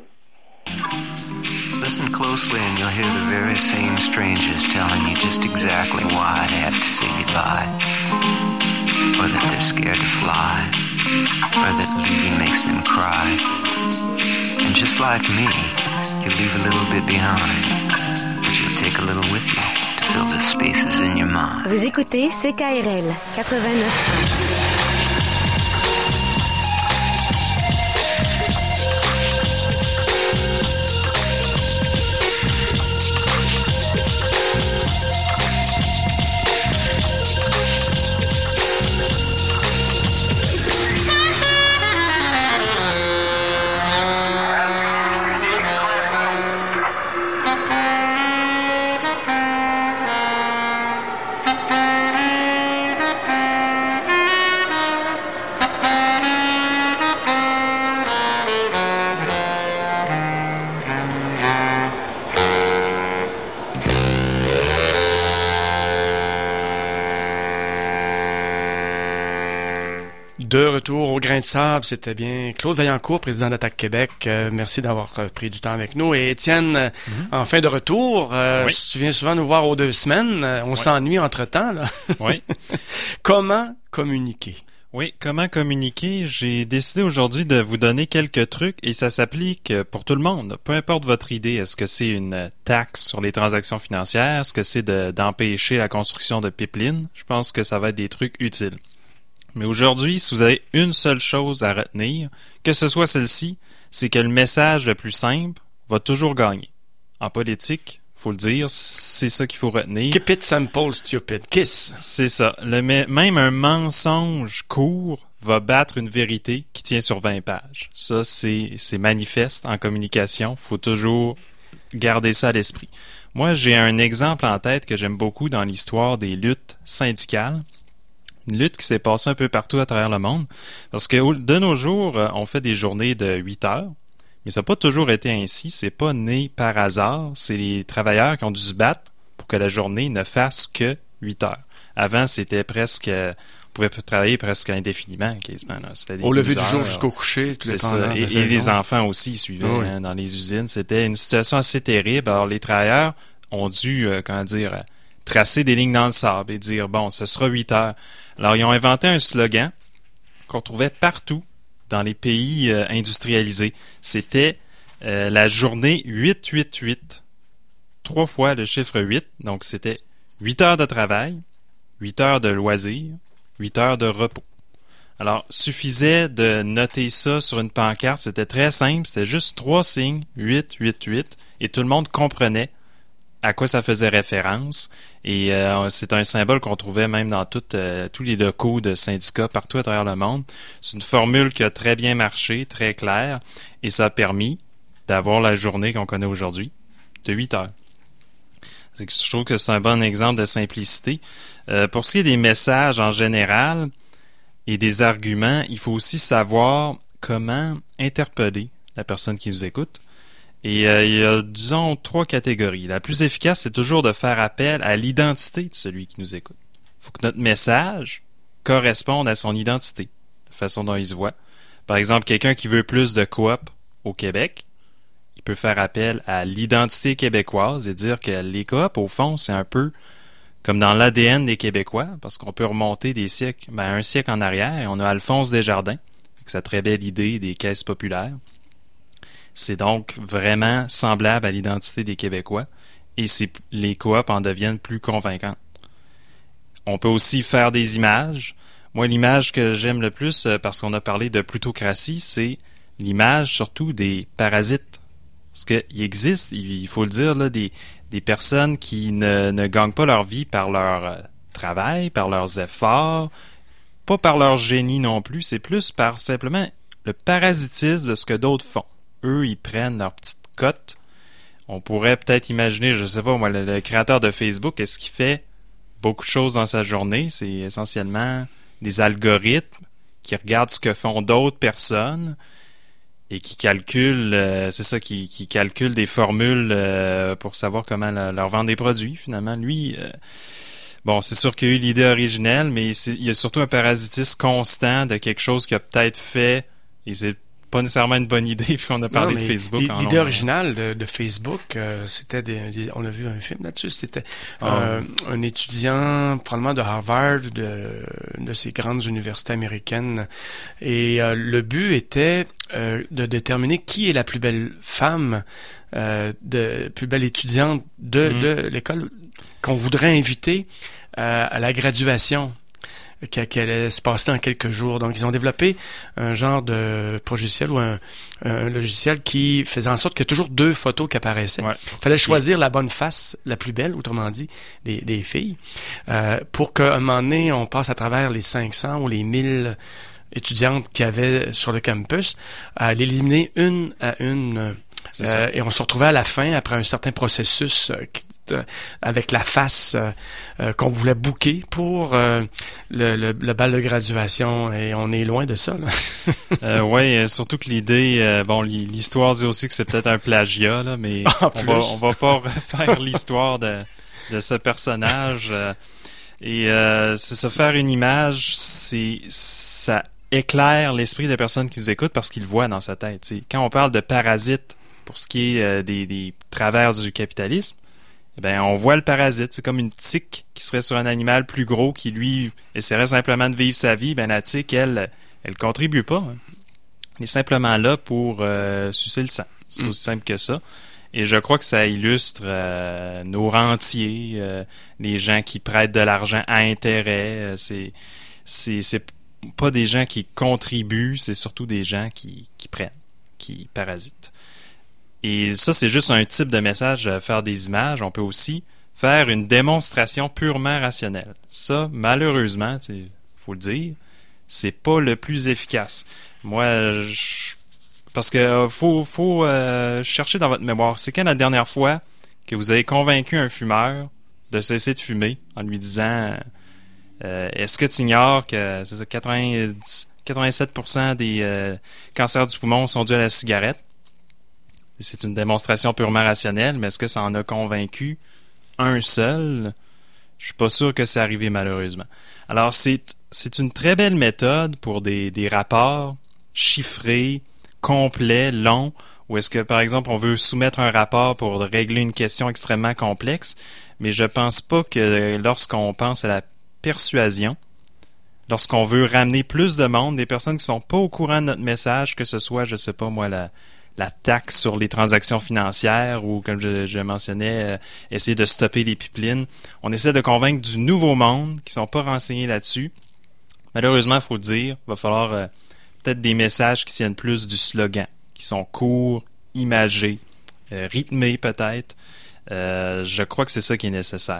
Listen closely and you'll hear the very same strangers telling you just exactly why they have to say goodbye. Or that they're scared to fly. Or that leaving makes them cry. And just like me, you leave a little bit behind. But you'll take a little with you. Fill the spaces in your mind. Vous écoutez C K R L quatre-vingt-neuf. De retour au grain de sable, c'était bien Claude Vaillancourt, président d'Attaque Québec. Euh, merci d'avoir euh, pris du temps avec nous. Et Étienne, euh, mm-hmm. en fin de retour, euh, oui. tu viens souvent nous voir aux deux semaines. Euh, on oui. s'ennuie entre-temps, là. Oui. Comment communiquer? Oui, comment communiquer? J'ai décidé aujourd'hui de vous donner quelques trucs et ça s'applique pour tout le monde. Peu importe votre idée, est-ce que c'est une taxe sur les transactions financières? Est-ce que c'est de, d'empêcher la construction de pipelines? Je pense que ça va être des trucs utiles. Mais aujourd'hui, si vous avez une seule chose à retenir, que ce soit celle-ci, c'est que le message le plus simple va toujours gagner. En politique, faut le dire, c'est ça qu'il faut retenir. Keep it simple, stupid. Kiss. C'est ça. Le, même un mensonge court va battre une vérité qui tient sur vingt pages. Ça, c'est, c'est manifeste en communication. Faut toujours garder ça à l'esprit. Moi, j'ai un exemple en tête que j'aime beaucoup dans l'histoire des luttes syndicales. Une lutte qui s'est passée un peu partout à travers le monde. Parce que de nos jours, on fait des journées de huit heures. Mais ça n'a pas toujours été ainsi. C'est pas né par hasard. C'est les travailleurs qui ont dû se battre pour que la journée ne fasse que huit heures. Avant, c'était presque... On pouvait travailler presque indéfiniment, quasiment. Là. C'était des au lever heures, du jour jusqu'au coucher. C'est ça. Et, et les enfants aussi suivaient oui. hein, dans les usines. C'était une situation assez terrible. Alors, les travailleurs ont dû, euh, comment dire, tracer des lignes dans le sable et dire, bon, ce sera huit heures. Alors, ils ont inventé un slogan qu'on trouvait partout dans les pays euh, industrialisés. C'était euh, la journée huit huit huit. Trois fois le chiffre huit. Donc, c'était huit heures de travail, huit heures de loisirs, huit heures de repos. Alors, suffisait de noter ça sur une pancarte. C'était très simple. C'était juste trois signes, huit huit huit. Et tout le monde comprenait à quoi ça faisait référence. Et euh, c'est un symbole qu'on trouvait même dans tout, euh, tous les locaux de syndicats partout à travers le monde. C'est une formule qui a très bien marché, très claire, et ça a permis d'avoir la journée qu'on connaît aujourd'hui de huit heures. C'est que je trouve que c'est un bon exemple de simplicité. Euh, pour ce qui est des messages en général et des arguments, il faut aussi savoir comment interpeller la personne qui nous écoute. Et euh, il y a, disons, trois catégories. La plus efficace, c'est toujours de faire appel à l'identité de celui qui nous écoute. Il faut que notre message corresponde à son identité, la façon dont il se voit. Par exemple, quelqu'un qui veut plus de coop au Québec, il peut faire appel à l'identité québécoise et dire que les coops, au fond, c'est un peu comme dans l'A D N des Québécois, parce qu'on peut remonter des siècles, ben, un siècle en arrière, et on a Alphonse Desjardins, avec sa très belle idée des caisses populaires. C'est donc vraiment semblable à l'identité des Québécois et c'est, les coops en deviennent plus convaincants. On peut aussi faire des images. Moi, l'image que j'aime le plus, parce qu'on a parlé de plutocratie, c'est l'image surtout des parasites. Parce qu'il existe, il faut le dire, là, des, des personnes qui ne, ne gagnent pas leur vie par leur travail, par leurs efforts, pas par leur génie non plus, c'est plus par simplement le parasitisme de ce que d'autres font. Eux, ils prennent leur petite cote. On pourrait peut-être imaginer, je sais pas moi, le, le créateur de Facebook, est-ce qu'il fait beaucoup de choses dans sa journée? C'est essentiellement des algorithmes qui regardent ce que font d'autres personnes et qui calculent, euh, c'est ça, qui, qui calculent des formules euh, pour savoir comment la, leur vendre des produits. Finalement, lui, euh, bon, c'est sûr qu'il y a eu l'idée originelle, mais c'est, il y a surtout un parasitisme constant de quelque chose qu'il a peut-être fait et c'est pas nécessairement une bonne idée puisqu'on a parlé non, de Facebook. L'idée originale de, de Facebook, euh, c'était des, des, on a vu un film là-dessus, c'était euh, oh. un étudiant probablement de Harvard, de, de ces grandes universités américaines, et euh, le but était euh, de déterminer qui est la plus belle femme, euh, de plus belle étudiante de, mm. de l'école qu'on voudrait inviter euh, à la graduation. Qu'elle allait se passer dans quelques jours. Donc, ils ont développé un genre de logiciel ou un, un logiciel qui faisait en sorte qu'il y a toujours deux photos qui apparaissaient. Il ouais. fallait choisir la bonne face, la plus belle, autrement dit, des, des filles, euh, pour qu'à un moment donné, on passe à travers les cinq cents ou les mille étudiantes qu'il y avait sur le campus, à l'éliminer une à une. Euh, et on se retrouvait à la fin, après un certain processus euh, euh, avec la face euh, euh, qu'on voulait booker pour euh, le, le, le bal de graduation. Et on est loin de ça, là. euh, oui, surtout que l'idée... Euh, bon, l'histoire dit aussi que c'est peut-être un plagiat, là, mais on va, on va pas refaire l'histoire de, de ce personnage. Euh, et euh, c'est ça, faire une image, c'est ça éclaire l'esprit des personnes qui nous écoutent parce qu'ils le voient dans sa tête. T'sais. Quand on parle de parasites pour ce qui est euh, des, des travers du capitalisme, eh ben on voit le parasite. C'est comme une tique qui serait sur un animal plus gros qui, lui, essaierait simplement de vivre sa vie. Ben la tique, elle, elle contribue pas. Hein. Elle est simplement là pour euh, sucer le sang. C'est mmh. aussi simple que ça. Et je crois que ça illustre euh, nos rentiers, euh, les gens qui prêtent de l'argent à intérêt. Euh, c'est, c'est, c'est pas des gens qui contribuent, c'est surtout des gens qui, qui prennent, qui parasitent. Et ça, c'est juste un type de message, euh, faire des images. On peut aussi faire une démonstration purement rationnelle. Ça, malheureusement, il faut le dire, c'est pas le plus efficace. Moi, je... parce que euh, faut, faut euh, chercher dans votre mémoire. C'est quand la dernière fois que vous avez convaincu un fumeur de cesser de fumer en lui disant euh, est-ce que tu ignores que c'est ça, quatre-vingt-dix, quatre-vingt-sept pour cent des euh, cancers du poumon sont dus à la cigarette? C'est une démonstration purement rationnelle, mais est-ce que ça en a convaincu un seul? Je suis pas sûr que c'est arrivé malheureusement. Alors, c'est, c'est une très belle méthode pour des, des rapports chiffrés, complets, longs, ou est-ce que, par exemple, on veut soumettre un rapport pour régler une question extrêmement complexe, mais je pense pas que lorsqu'on pense à la persuasion, lorsqu'on veut ramener plus de monde, des personnes qui sont pas au courant de notre message, que ce soit, je sais pas moi, la la taxe sur les transactions financières ou, comme je, je mentionnais, euh, essayer de stopper les pipelines. On essaie de convaincre du nouveau monde qui sont pas renseignés là-dessus. Malheureusement, il faut le dire, il va falloir euh, peut-être des messages qui tiennent plus du slogan, qui sont courts, imagés, euh, rythmés peut-être. Euh, je crois que c'est ça qui est nécessaire.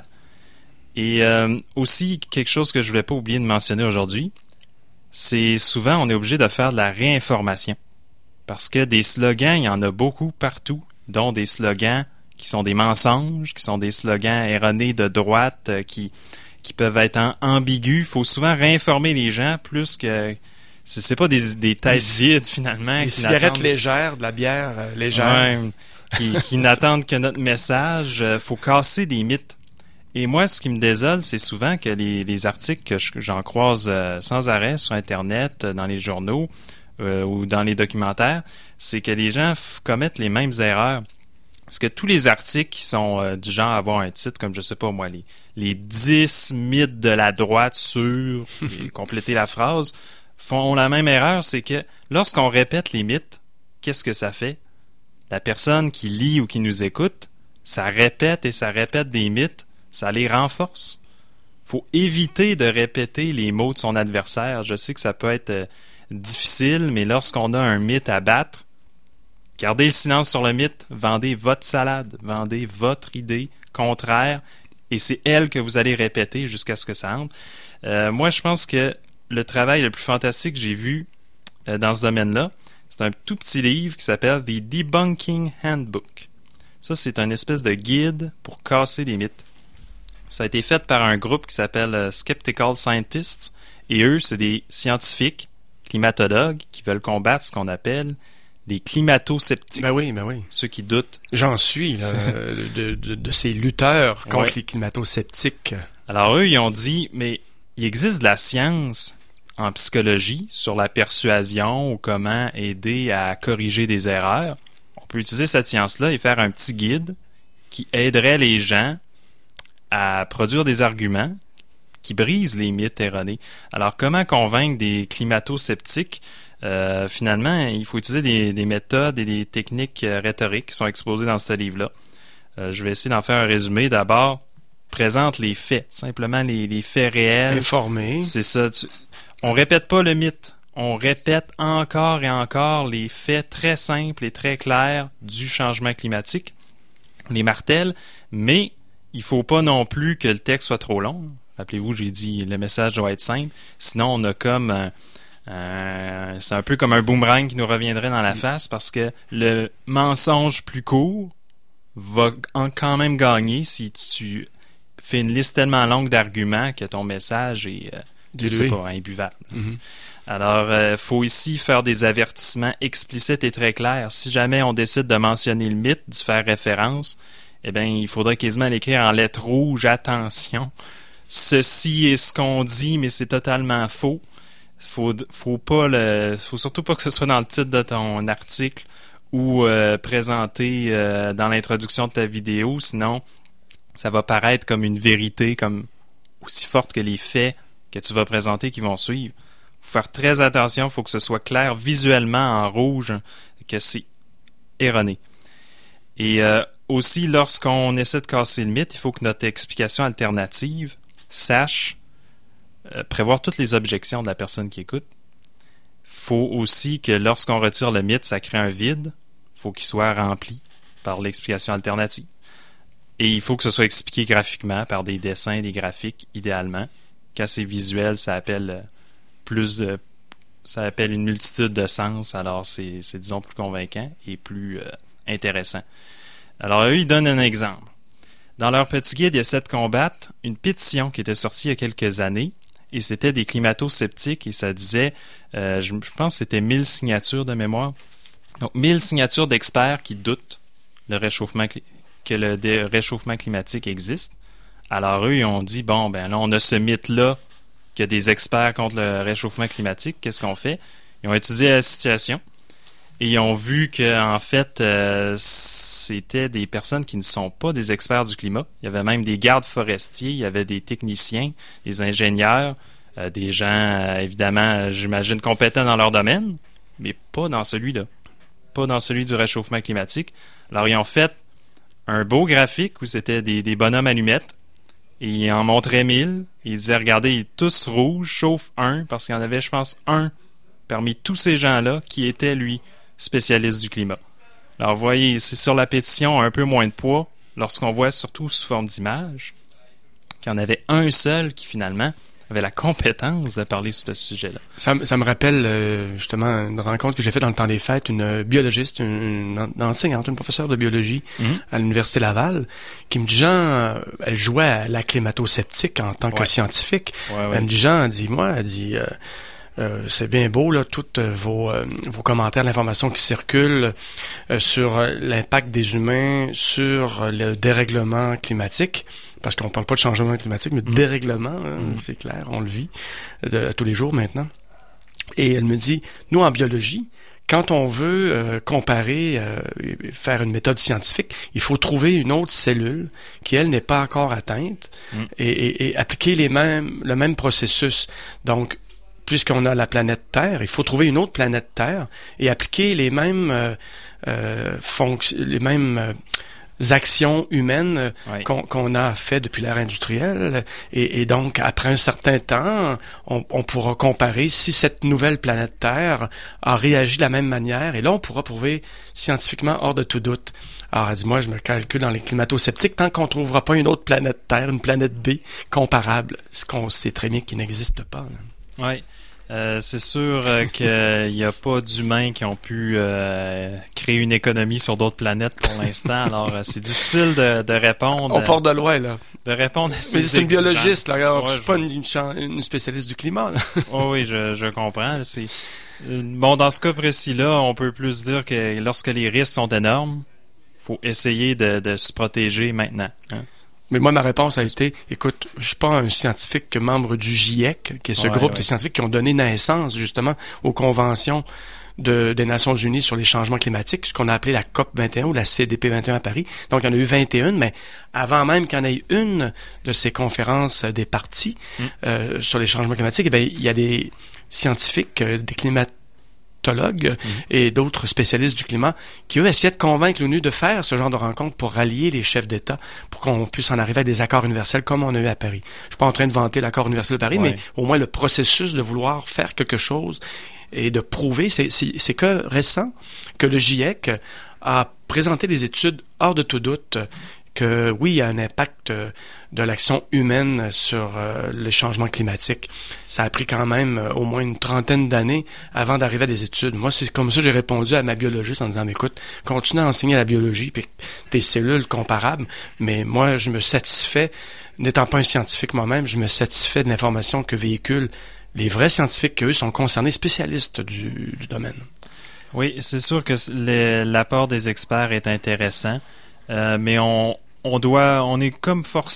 Et euh, aussi, quelque chose que je voulais pas oublier de mentionner aujourd'hui, c'est souvent on est obligé de faire de la réinformation. Parce que des slogans, il y en a beaucoup partout, dont des slogans qui sont des mensonges, qui sont des slogans erronés de droite, euh, qui qui peuvent être en, ambigus. Il faut souvent réinformer les gens plus que... C'est, c'est pas des, des têtes vides, finalement. Des qui cigarettes n'attendent... légères, de la bière euh, légère. Ouais, qui, qui n'attendent que notre message. Il faut casser des mythes. Et moi, ce qui me désole, c'est souvent que les, les articles que je, j'en croise euh, sans arrêt sur Internet, euh, dans les journaux, Euh, ou dans les documentaires, c'est que les gens f- commettent les mêmes erreurs. Parce que tous les articles qui sont euh, du genre à avoir un titre comme, je sais pas moi, les, les dix mythes de la droite sur, et compléter la phrase, font la même erreur, c'est que lorsqu'on répète les mythes, qu'est-ce que ça fait? La personne qui lit ou qui nous écoute, ça répète et ça répète des mythes, ça les renforce. Faut éviter de répéter les mots de son adversaire. Je sais que ça peut être... Euh, difficile, mais lorsqu'on a un mythe à battre, gardez le silence sur le mythe, vendez votre salade, vendez votre idée contraire, et c'est elle que vous allez répéter jusqu'à ce que ça entre. Euh, moi, je pense que le travail le plus fantastique que j'ai vu euh, dans ce domaine-là, c'est un tout petit livre qui s'appelle The Debunking Handbook. Ça, c'est un espèce de guide pour casser les mythes. Ça a été fait par un groupe qui s'appelle euh, Skeptical Scientists, et eux, c'est des scientifiques climatologues qui veulent combattre ce qu'on appelle les climato-sceptiques. Ben oui, ben oui. Ceux qui doutent. J'en suis, là, de, de, de ces lutteurs contre ouais. les climato-sceptiques. Alors eux, ils ont dit, mais il existe de la science en psychologie sur la persuasion ou comment aider à corriger des erreurs. On peut utiliser cette science-là et faire un petit guide qui aiderait les gens à produire des arguments qui brise les mythes erronés. Alors, comment convaincre des climato-sceptiques? Euh, finalement, il faut utiliser des, des méthodes et des techniques euh, rhétoriques qui sont exposées dans ce livre-là. Euh, je vais essayer d'en faire un résumé. D'abord, présente les faits, simplement les, les faits réels. Informer. C'est ça. Tu... On répète pas le mythe. On répète encore et encore les faits très simples et très clairs du changement climatique. On les martèle, mais il faut pas non plus que le texte soit trop long. Rappelez-vous, j'ai dit le message doit être simple. Sinon, on a comme un, un, c'est un peu comme un boomerang qui nous reviendrait dans la face parce que le mensonge plus court va en, quand même gagner si tu fais une liste tellement longue d'arguments que ton message est euh, je sais pas, imbuvable. Mm-hmm. Alors, il euh, faut ici faire des avertissements explicites et très clairs. Si jamais on décide de mentionner le mythe, d'y faire référence, eh bien, il faudrait quasiment l'écrire en lettres rouges. Attention, ceci est ce qu'on dit, mais c'est totalement faux. Faut, faut pas le, faut surtout pas que ce soit dans le titre de ton article ou euh, présenté euh, dans l'introduction de ta vidéo, sinon ça va paraître comme une vérité, comme aussi forte que les faits que tu vas présenter qui vont suivre. Faut faire très attention, faut que ce soit clair visuellement en rouge que c'est erroné. Et euh, aussi, lorsqu'on essaie de casser le mythe, il faut que notre explication alternative sache euh, prévoir toutes les objections de la personne qui écoute. Il faut aussi que lorsqu'on retire le mythe, ça crée un vide. Il faut qu'il soit rempli par l'explication alternative. Et il faut que ce soit expliqué graphiquement par des dessins, des graphiques, idéalement. Quand c'est visuel, ça appelle plus de, ça appelle une multitude de sens, alors c'est, c'est disons, plus convaincant et plus euh, intéressant. Alors, eux, ils donnent un exemple. Dans leur petit guide, il y a sept combattre une pétition qui était sortie il y a quelques années, et c'était des climato-sceptiques, et ça disait, euh, je, je pense que c'était mille signatures de mémoire. Donc, mille signatures d'experts qui doutent le réchauffement, que le dé, réchauffement climatique existe. Alors, eux, ils ont dit, bon, ben là, on a ce mythe-là qu'il y a des experts contre le réchauffement climatique. Qu'est-ce qu'on fait? Ils ont étudié la situation. Et ils ont vu que en fait, euh, c'était des personnes qui ne sont pas des experts du climat. Il y avait même des gardes forestiers, il y avait des techniciens, des ingénieurs, euh, des gens, euh, évidemment, j'imagine, compétents dans leur domaine, mais pas dans celui-là. Pas dans celui du réchauffement climatique. Alors, ils ont fait un beau graphique où c'était des, des bonhommes allumettes, et ils en montraient mille. Ils disaient, regardez, ils sont tous rouges, sauf un, parce qu'il y en avait, je pense, un parmi tous ces gens-là qui était, lui, spécialiste du climat. Alors, vous voyez, c'est sur la pétition un peu moins de poids, lorsqu'on voit surtout sous forme d'image, qu'il y en avait un seul qui, finalement, avait la compétence de parler sur ce sujet-là. Ça, ça me rappelle, euh, justement, une rencontre que j'ai faite dans le temps des fêtes, une biologiste, une, une enseignante, une professeure de biologie mm-hmm. à l'Université Laval, qui me dit, Jean, elle jouait à la climato-sceptique en tant ouais. que scientifique. Ouais, ouais. Elle me dit, Jean, elle dit, moi, elle dit... Euh, Euh, c'est bien beau, là, tous euh, vos, euh, vos commentaires, l'information qui circule euh, sur euh, l'impact des humains sur euh, le dérèglement climatique, parce qu'on parle pas de changement climatique, mais de mmh. dérèglement, hein, mmh. c'est clair, on le vit euh, tous les jours maintenant. Et elle me dit, nous, en biologie, quand on veut euh, comparer, euh, faire une méthode scientifique, il faut trouver une autre cellule qui, elle, n'est pas encore atteinte mmh. et, et, et appliquer les mêmes, le même processus. Donc, puisqu'on a la planète Terre, il faut trouver une autre planète Terre et appliquer les mêmes euh, euh, fonc- les mêmes euh, actions humaines oui. qu'on, qu'on a fait depuis l'ère industrielle. Et, et donc, après un certain temps, on, on pourra comparer si cette nouvelle planète Terre a réagi de la même manière. Et là, on pourra prouver scientifiquement hors de tout doute. Alors, elle dit, moi, je me calcule dans les climato-sceptiques tant qu'on ne trouvera pas une autre planète Terre, une planète B comparable, ce qu'on sait très bien qui n'existe pas. Là. Oui. Euh, c'est sûr euh, qu'il n'y a pas d'humains qui ont pu euh, créer une économie sur d'autres planètes pour l'instant. Alors, euh, c'est difficile de, de répondre. On part de loin, là. De répondre à ces Mais c'est une exigences. biologiste, là. Alors, ouais, je suis je... pas une, une spécialiste du climat, là. oh, oui, je, je comprends. C'est... Bon, dans ce cas précis-là, on peut plus dire que lorsque les risques sont énormes, il faut essayer de, de se protéger maintenant. Hein? Mais moi, ma réponse a été, écoute, je suis pas un scientifique membre du GIEC, qui est ce ouais, groupe ouais. de scientifiques qui ont donné naissance, justement, aux conventions de, des Nations Unies sur les changements climatiques, ce qu'on a appelé la C O P vingt et un ou la C D P vingt et un à Paris. Donc, il y en a eu vingt et un, mais avant même qu'il y en ait une de ces conférences des parties mm. euh, sur les changements climatiques, eh bien, il y a des scientifiques, euh, des climatologues, Mmh. et d'autres spécialistes du climat qui, eux, essayaient de convaincre l'ONU de faire ce genre de rencontre pour rallier les chefs d'État pour qu'on puisse en arriver à des accords universels comme on a eu à Paris. Je suis pas en train de vanter l'accord universel de Paris, ouais. mais au moins le processus de vouloir faire quelque chose et de prouver, c'est, c'est, c'est que récent que le GIEC a présenté des études hors de tout doute que oui, il y a un impact de l'action humaine sur euh, les changements climatiques. Ça a pris quand même euh, au moins une trentaine d'années avant d'arriver à des études. Moi, c'est comme ça que j'ai répondu à ma biologiste en disant, mais écoute, continue à enseigner la biologie puis tes cellules comparables, mais moi, je me satisfais, n'étant pas un scientifique moi-même, je me satisfais de l'information que véhiculent les vrais scientifiques qui, eux, sont concernés, spécialistes du, du domaine. Oui, c'est sûr que les, l'apport des experts est intéressant, euh, mais on On doit, on est comme forcé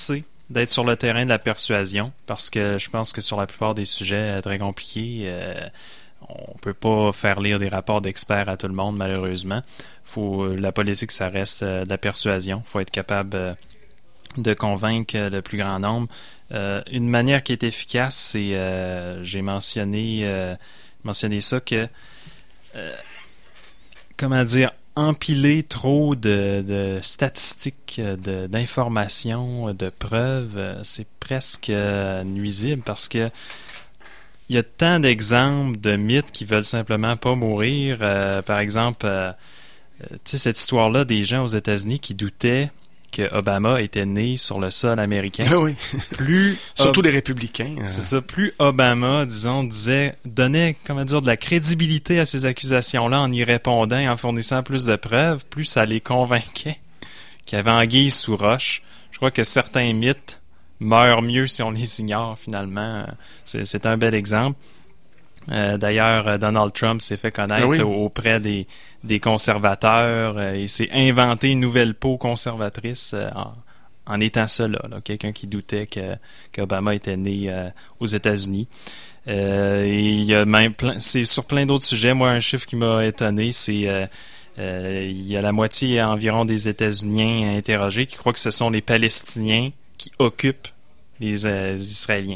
d'être sur le terrain de la persuasion, parce que je pense que sur la plupart des sujets très compliqués, euh, on peut pas faire lire des rapports d'experts à tout le monde, malheureusement. Faut, la politique, ça reste euh, de la persuasion. Faut être capable euh, de convaincre le plus grand nombre. Euh, une manière qui est efficace, c'est, euh, j'ai mentionné, euh, mentionné ça, que, euh, comment dire, empiler trop de, de statistiques, de, d'informations, de preuves, c'est presque nuisible parce que il y a tant d'exemples de mythes qui veulent simplement pas mourir. Euh, par exemple, euh, tu sais, cette histoire-là des gens aux États-Unis qui doutaient que Obama était né sur le sol américain. Oui. Plus surtout Ob- les républicains. Euh... C'est ça. Plus Obama, disons, disait, donnait, comment dire, de la crédibilité à ces accusations-là en y répondant et en fournissant plus de preuves, plus ça les convainquait qu'il y avait anguille sous roche. Je crois que certains mythes meurent mieux si on les ignore, finalement. C'est, c'est un bel exemple. Euh, d'ailleurs, Donald Trump s'est fait connaître ah oui. auprès des, des conservateurs euh, et s'est inventé une nouvelle peau conservatrice euh, en, en étant cela, là, quelqu'un qui doutait que, qu'Obama était né euh, aux États-Unis. Euh, et il y a même plein, c'est sur plein d'autres sujets. Moi, un chiffre qui m'a étonné, c'est euh, euh, il y a la moitié environ des États-Unis interrogés qui croient que ce sont les Palestiniens qui occupent les, euh, les Israéliens.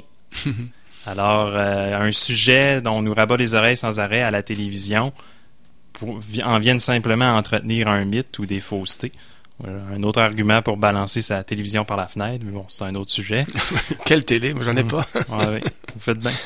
Alors, euh, un sujet dont on nous rabat les oreilles sans arrêt à la télévision pour, en viennent simplement à entretenir un mythe ou des faussetés. Voilà, un autre argument pour balancer sa télévision par la fenêtre, mais bon, c'est un autre sujet. Quelle télé? Moi, j'en ai pas. Ouais, ouais, vous faites bien.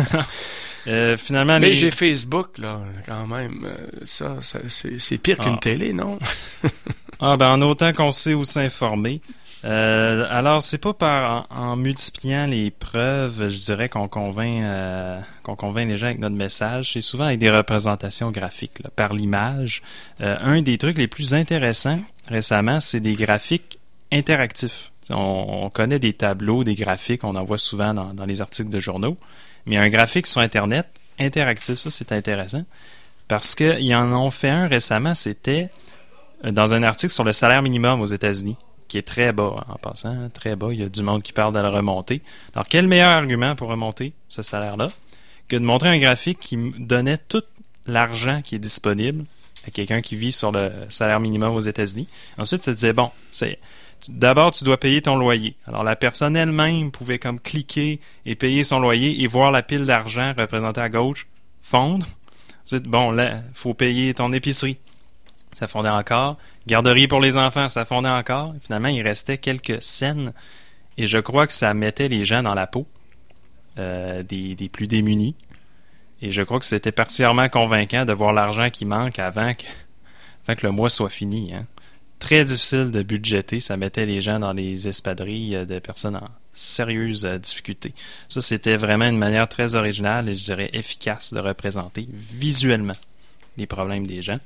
euh, finalement, mais les... j'ai Facebook, là, quand même. Euh, ça, ça c'est, c'est pire qu'une ah. télé, non? ah, ben, en autant qu'on sait où s'informer. Euh, alors, c'est pas par en, en multipliant les preuves, je dirais, qu'on convainc euh, qu'on convainc les gens avec notre message. C'est souvent avec des représentations graphiques, là, par l'image. Euh, un des trucs les plus intéressants récemment, c'est des graphiques interactifs. On, on connaît des tableaux, des graphiques, on en voit souvent dans, dans les articles de journaux. Mais un graphique sur Internet interactif, ça, c'est intéressant. Parce qu'ils en ont fait un récemment, c'était dans un article sur le salaire minimum aux États-Unis, qui est très bas, en passant, hein, très bas. Il y a du monde qui parle de le remonter. Alors, quel meilleur argument pour remonter ce salaire-là que de montrer un graphique qui donnait tout l'argent qui est disponible à quelqu'un qui vit sur le salaire minimum aux États-Unis. Ensuite, ça disait, bon, c'est d'abord, tu dois payer ton loyer. Alors, la personne elle-même pouvait comme cliquer et payer son loyer et voir la pile d'argent représentée à gauche fondre. Ensuite, bon, là, il faut payer ton épicerie. Ça fondait encore. Garderie pour les enfants, ça fondait encore. Finalement, il restait quelques scènes. Et je crois que ça mettait les gens dans la peau euh, des, des plus démunis. Et je crois que c'était particulièrement convaincant de voir l'argent qui manque avant que, avant que le mois soit fini. Hein. Très difficile de budgéter. Ça mettait les gens dans les espadrilles de personnes en sérieuse difficulté. Ça, c'était vraiment une manière très originale et je dirais efficace de représenter visuellement les problèmes des gens.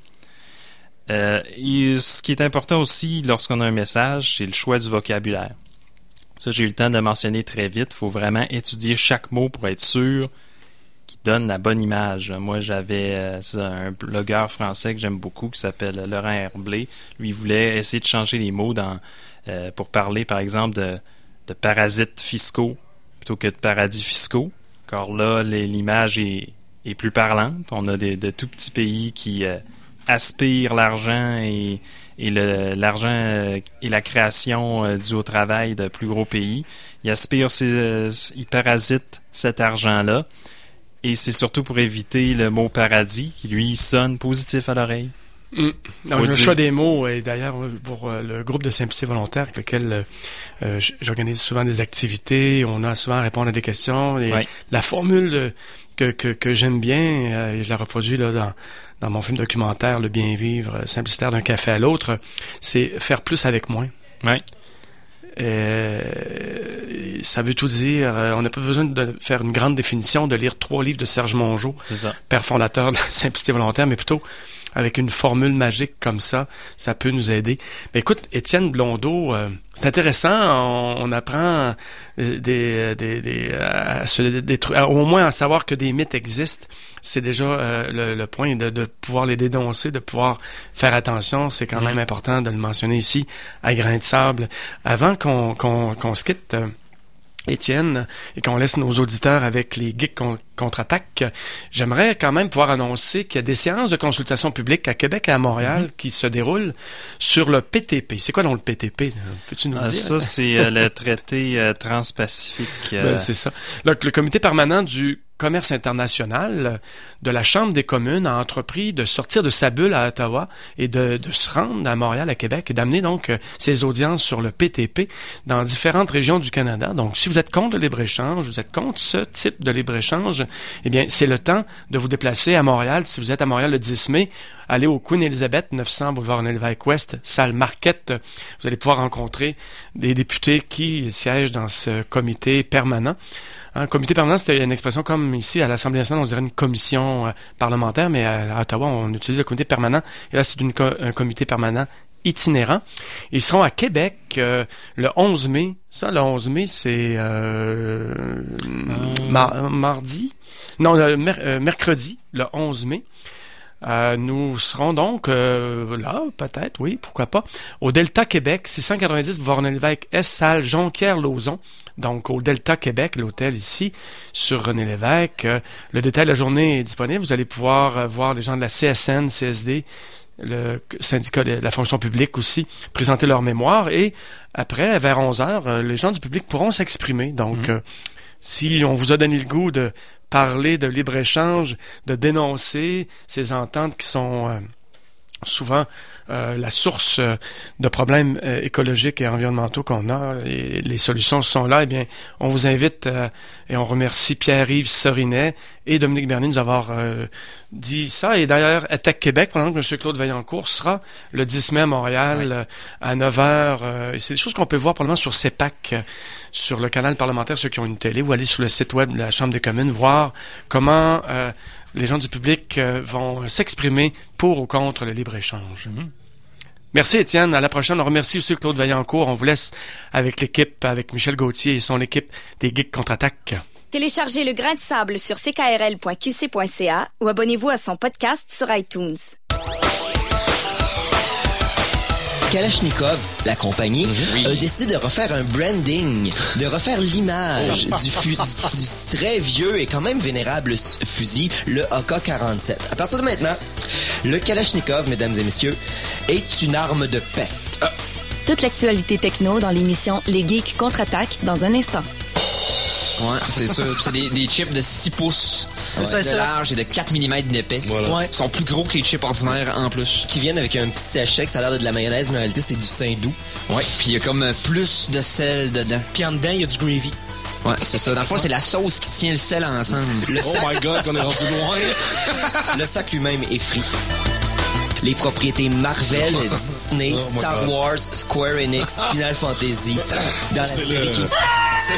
Euh, et ce qui est important aussi lorsqu'on a un message, c'est le choix du vocabulaire. Ça, j'ai eu le temps de mentionner très vite. Il faut vraiment étudier chaque mot pour être sûr qu'il donne la bonne image. Moi, j'avais euh, un blogueur français que j'aime beaucoup qui s'appelle Laurent Herblé. Lui, il voulait essayer de changer les mots dans, euh, pour parler, par exemple, de, de parasites fiscaux plutôt que de paradis fiscaux. Car là, les, l'image est, est plus parlante. On a des, de tout petits pays qui... Euh, aspire l'argent et, et le, l'argent euh, et la création euh, due au travail de plus gros pays. Il aspire, euh, il parasite cet argent-là. Et c'est surtout pour éviter le mot paradis qui, lui, sonne positif à l'oreille. Mmh. Donc, le choix des mots, et d'ailleurs, pour euh, le groupe de Simplicité volontaire avec lequel euh, j'organise souvent des activités, on a souvent à répondre à des questions. Et ouais. La formule de, que, que, que j'aime bien, euh, et je la reproduis là dans dans mon film documentaire Le bien vivre, simplicitaire d'un café à l'autre, c'est faire plus avec moins. Oui. Euh, ça veut tout dire. On n'a pas besoin de faire une grande définition, de lire trois livres de Serge Mongeau, c'est ça. père fondateur de la Simplicité volontaire, mais plutôt avec une formule magique comme ça, ça peut nous aider. Mais écoute, Étienne Blondeau, euh, c'est intéressant, on, on apprend des, des, des, à se détruire, au moins à savoir que des mythes existent. C'est déjà euh, le, le point de, de pouvoir les dénoncer, de pouvoir faire attention. C'est quand même important de le mentionner ici, à Grain de Sable. Avant qu'on, qu'on, qu'on se quitte, euh, Étienne, et qu'on laisse nos auditeurs avec les geeks con- contre-attaque, j'aimerais quand même pouvoir annoncer qu'il y a des séances de consultation publique à Québec et à Montréal mm-hmm. qui se déroulent sur le P T P. C'est quoi donc le P T P? Peux-tu nous le ah, dire? Ça, c'est euh, le traité euh, transpacifique. Euh... Ben, c'est ça. Donc, le comité permanent du commerce international de la Chambre des communes a entrepris de sortir de sa bulle à Ottawa et de, de se rendre à Montréal, à Québec, et d'amener donc euh, ses audiences sur le P T P dans différentes régions du Canada. Donc, si vous êtes contre le libre-échange, vous êtes contre ce type de libre-échange, eh bien, c'est le temps de vous déplacer à Montréal. Si vous êtes à Montréal le dix mai, allez au Queen Elizabeth, neuf cents boulevard René-Lévesque-Ouest, salle Marquette. Vous allez pouvoir rencontrer des députés qui siègent dans ce comité permanent. Un comité permanent, c'est une expression comme ici à l'Assemblée nationale, on dirait une commission euh, parlementaire, mais à, à Ottawa, on utilise le comité permanent. Et là, c'est une, un comité permanent itinérant. Ils seront à Québec euh, le onze mai. Ça, le onze mai, c'est euh, euh... Mar- mardi? Non, le mer- euh, mercredi, le onze mai. Euh, nous serons donc euh, là, peut-être, oui, pourquoi pas, au Delta Québec, six cent quatre-vingt-dix boulevard René-Lévesque, salle Jonquière-Lauzon. Donc, au Delta Québec, l'hôtel ici, sur René-Lévesque. Euh, le détail de la journée est disponible. Vous allez pouvoir euh, voir les gens de la C S N, C S D, le syndicat de la fonction publique aussi, présenter leur mémoire. Et après, vers onze heures, euh, les gens du public pourront s'exprimer. Donc, mmh. euh, si on vous a donné le goût de parler de libre-échange, de dénoncer ces ententes qui sont euh, souvent euh, la source euh, de problèmes euh, écologiques et environnementaux qu'on a, et les solutions sont là, eh bien, on vous invite euh, et on remercie Pierre-Yves Sorinet et Dominique Bernier de nous avoir euh, dit ça. Et d'ailleurs, Attaque Québec, pendant que M. Claude Vaillancourt sera le dix mai à Montréal oui. euh, à neuf heures. Euh, et c'est des choses qu'on peut voir probablement sur C E P A C, euh, sur le canal parlementaire, ceux qui ont une télé, ou aller sur le site web de la Chambre des communes, voir comment euh, les gens du public euh, vont s'exprimer pour ou contre le libre-échange. Mm-hmm. Merci Étienne, à la prochaine. On remercie aussi Claude Vaillancourt. On vous laisse avec l'équipe, avec Michel Gauthier et son équipe des Geeks contre-attaque. Téléchargez le Grain de Sable sur c k r l point q c point c a ou abonnez-vous à son podcast sur iTunes. Kalachnikov, la compagnie, oui. a décidé de refaire un branding, de refaire l'image du, fu- du, du très vieux et quand même vénérable fusil, le A K quarante-sept. À partir de maintenant, le Kalachnikov, mesdames et messieurs, est une arme de paix. Ah. Toute l'actualité techno dans l'émission Les Geeks contre-attaque dans un instant. Ouais, c'est ça. C'est des, des chips de six pouces ouais. de ça. large et de quatre millimètres d'épais. Voilà. Ouais. Ils sont plus gros que les chips ordinaires en plus. Qui viennent avec un petit sachet que ça a l'air de la mayonnaise, mais en réalité, c'est du Saint-Doux. Ouais. Puis il y a comme plus de sel dedans. Puis en dedans, il y a du gravy. Ouais, c'est ça. Dans le fond, c'est la sauce qui tient le sel ensemble. Le oh sac... my God, qu'on est rendu loin. Le sac lui-même est frit. Les propriétés Marvel, Disney, oh Star Wars, Square Enix, Final Fantasy dans la c'est série le... qui... C'est...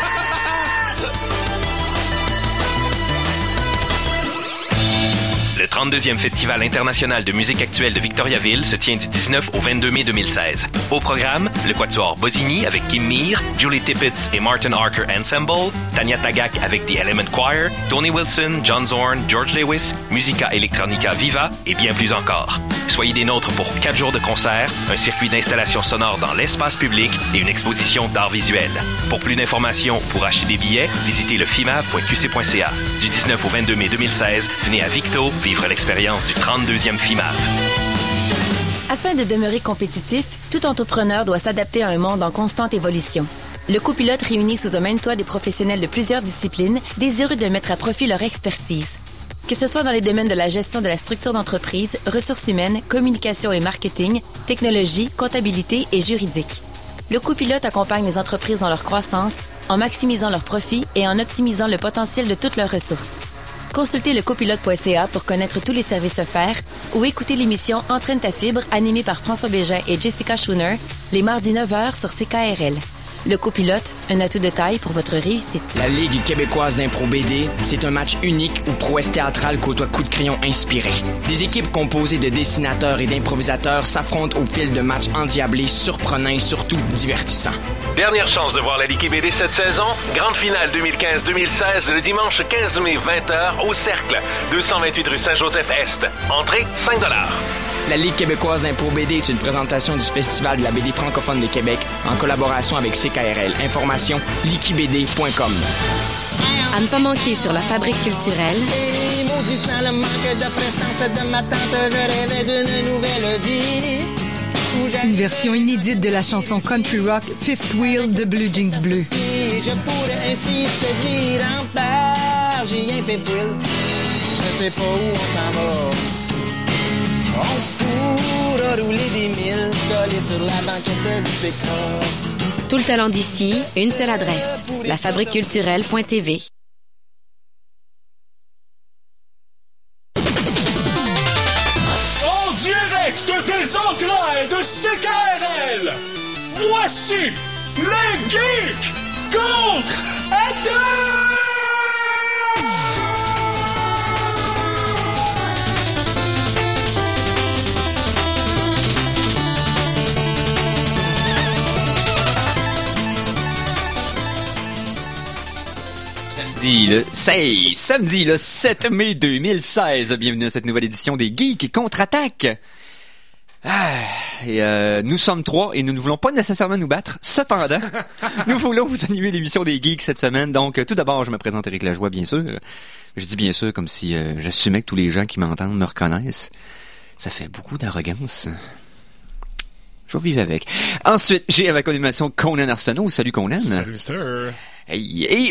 Le trente-deuxième Festival international de musique actuelle de Victoriaville se tient du dix-neuf au vingt-deux mai deux mille seize. Au programme, le quatuor Bosini avec Kim Meir, Julie Tippett et Martin Archer Ensemble, Tanya Tagak avec The Element Choir, Tony Wilson, John Zorn, George Lewis, Musica Electronica Viva et bien plus encore. Soyez des nôtres pour quatre jours de concerts, un circuit d'installation sonore dans l'espace public et une exposition d'art visuel. Pour plus d'informations ou pour acheter des billets, visitez le fimav point q c point c a. Du dix-neuf au vingt-deux mai deux mille seize, venez à Victo vivre l'expérience du trente-deuxième FIMAV. Afin de demeurer compétitif, tout entrepreneur doit s'adapter à un monde en constante évolution. Le copilote réunit sous un même toit des professionnels de plusieurs disciplines, désireux de mettre à profit leur expertise. Que ce soit dans les domaines de la gestion de la structure d'entreprise, ressources humaines, communication et marketing, technologie, comptabilité et juridique. Le copilote accompagne les entreprises dans leur croissance, en maximisant leurs profits et en optimisant le potentiel de toutes leurs ressources. Consultez le copilote point c a pour connaître tous les services offerts ou écoutez l'émission Entraîne ta fibre animée par François Bégin et Jessica Schooner les mardis neuf heures sur C K R L. Le copilote, un atout de taille pour votre réussite. La Ligue québécoise d'impro B D, c'est un match unique où prouesse théâtrale côtoie coups de crayon inspirés. Des équipes composées de dessinateurs et d'improvisateurs s'affrontent au fil de matchs endiablés, surprenants et surtout divertissants. Dernière chance de voir la Ligue B D cette saison. Grande finale deux mille quinze deux mille seize le dimanche quinze mai vingt heures au Cercle, deux cent vingt-huit rue Saint-Joseph-Est. Entrée cinq dollars. La Ligue québécoise d'impro B D est une présentation du Festival de la B D francophone de Québec en collaboration avec C K R L. Information likibd point com. À ne pas manquer sur la Fabrique culturelle. Maudissant le manque de prestance de ma tante, je rêvais d'une nouvelle vie. Une version inédite de la chanson country rock Fifth Wheel de Blue Jeans Bleu. Je pourrais ainsi te dire en part, j'ai rien fait fouille. Je sais pas où on s'en va. On pourra rouler des milles, coller sur la banquette du pécan. Tout le talent d'ici, une seule adresse, la fabrique culturelle point t v. En direct des entrailles de C K R L, voici les Geeks contre Attaque! Samedi le seize, samedi le sept mai deux mille seize. Bienvenue à cette nouvelle édition des Geeks contre-attaque. Ah, et euh, nous sommes trois et nous ne voulons pas nécessairement nous battre. Cependant, nous voulons vous animer l'émission des Geeks cette semaine. Donc, tout d'abord, je me présente Éric Lajoie, bien sûr. Je dis bien sûr comme si euh, j'assumais que tous les gens qui m'entendent me reconnaissent. Ça fait beaucoup d'arrogance. Je vais vivre avec. Ensuite, j'ai avec animation Conan Arsenault. Salut Conan. Salut Mister. Hey, et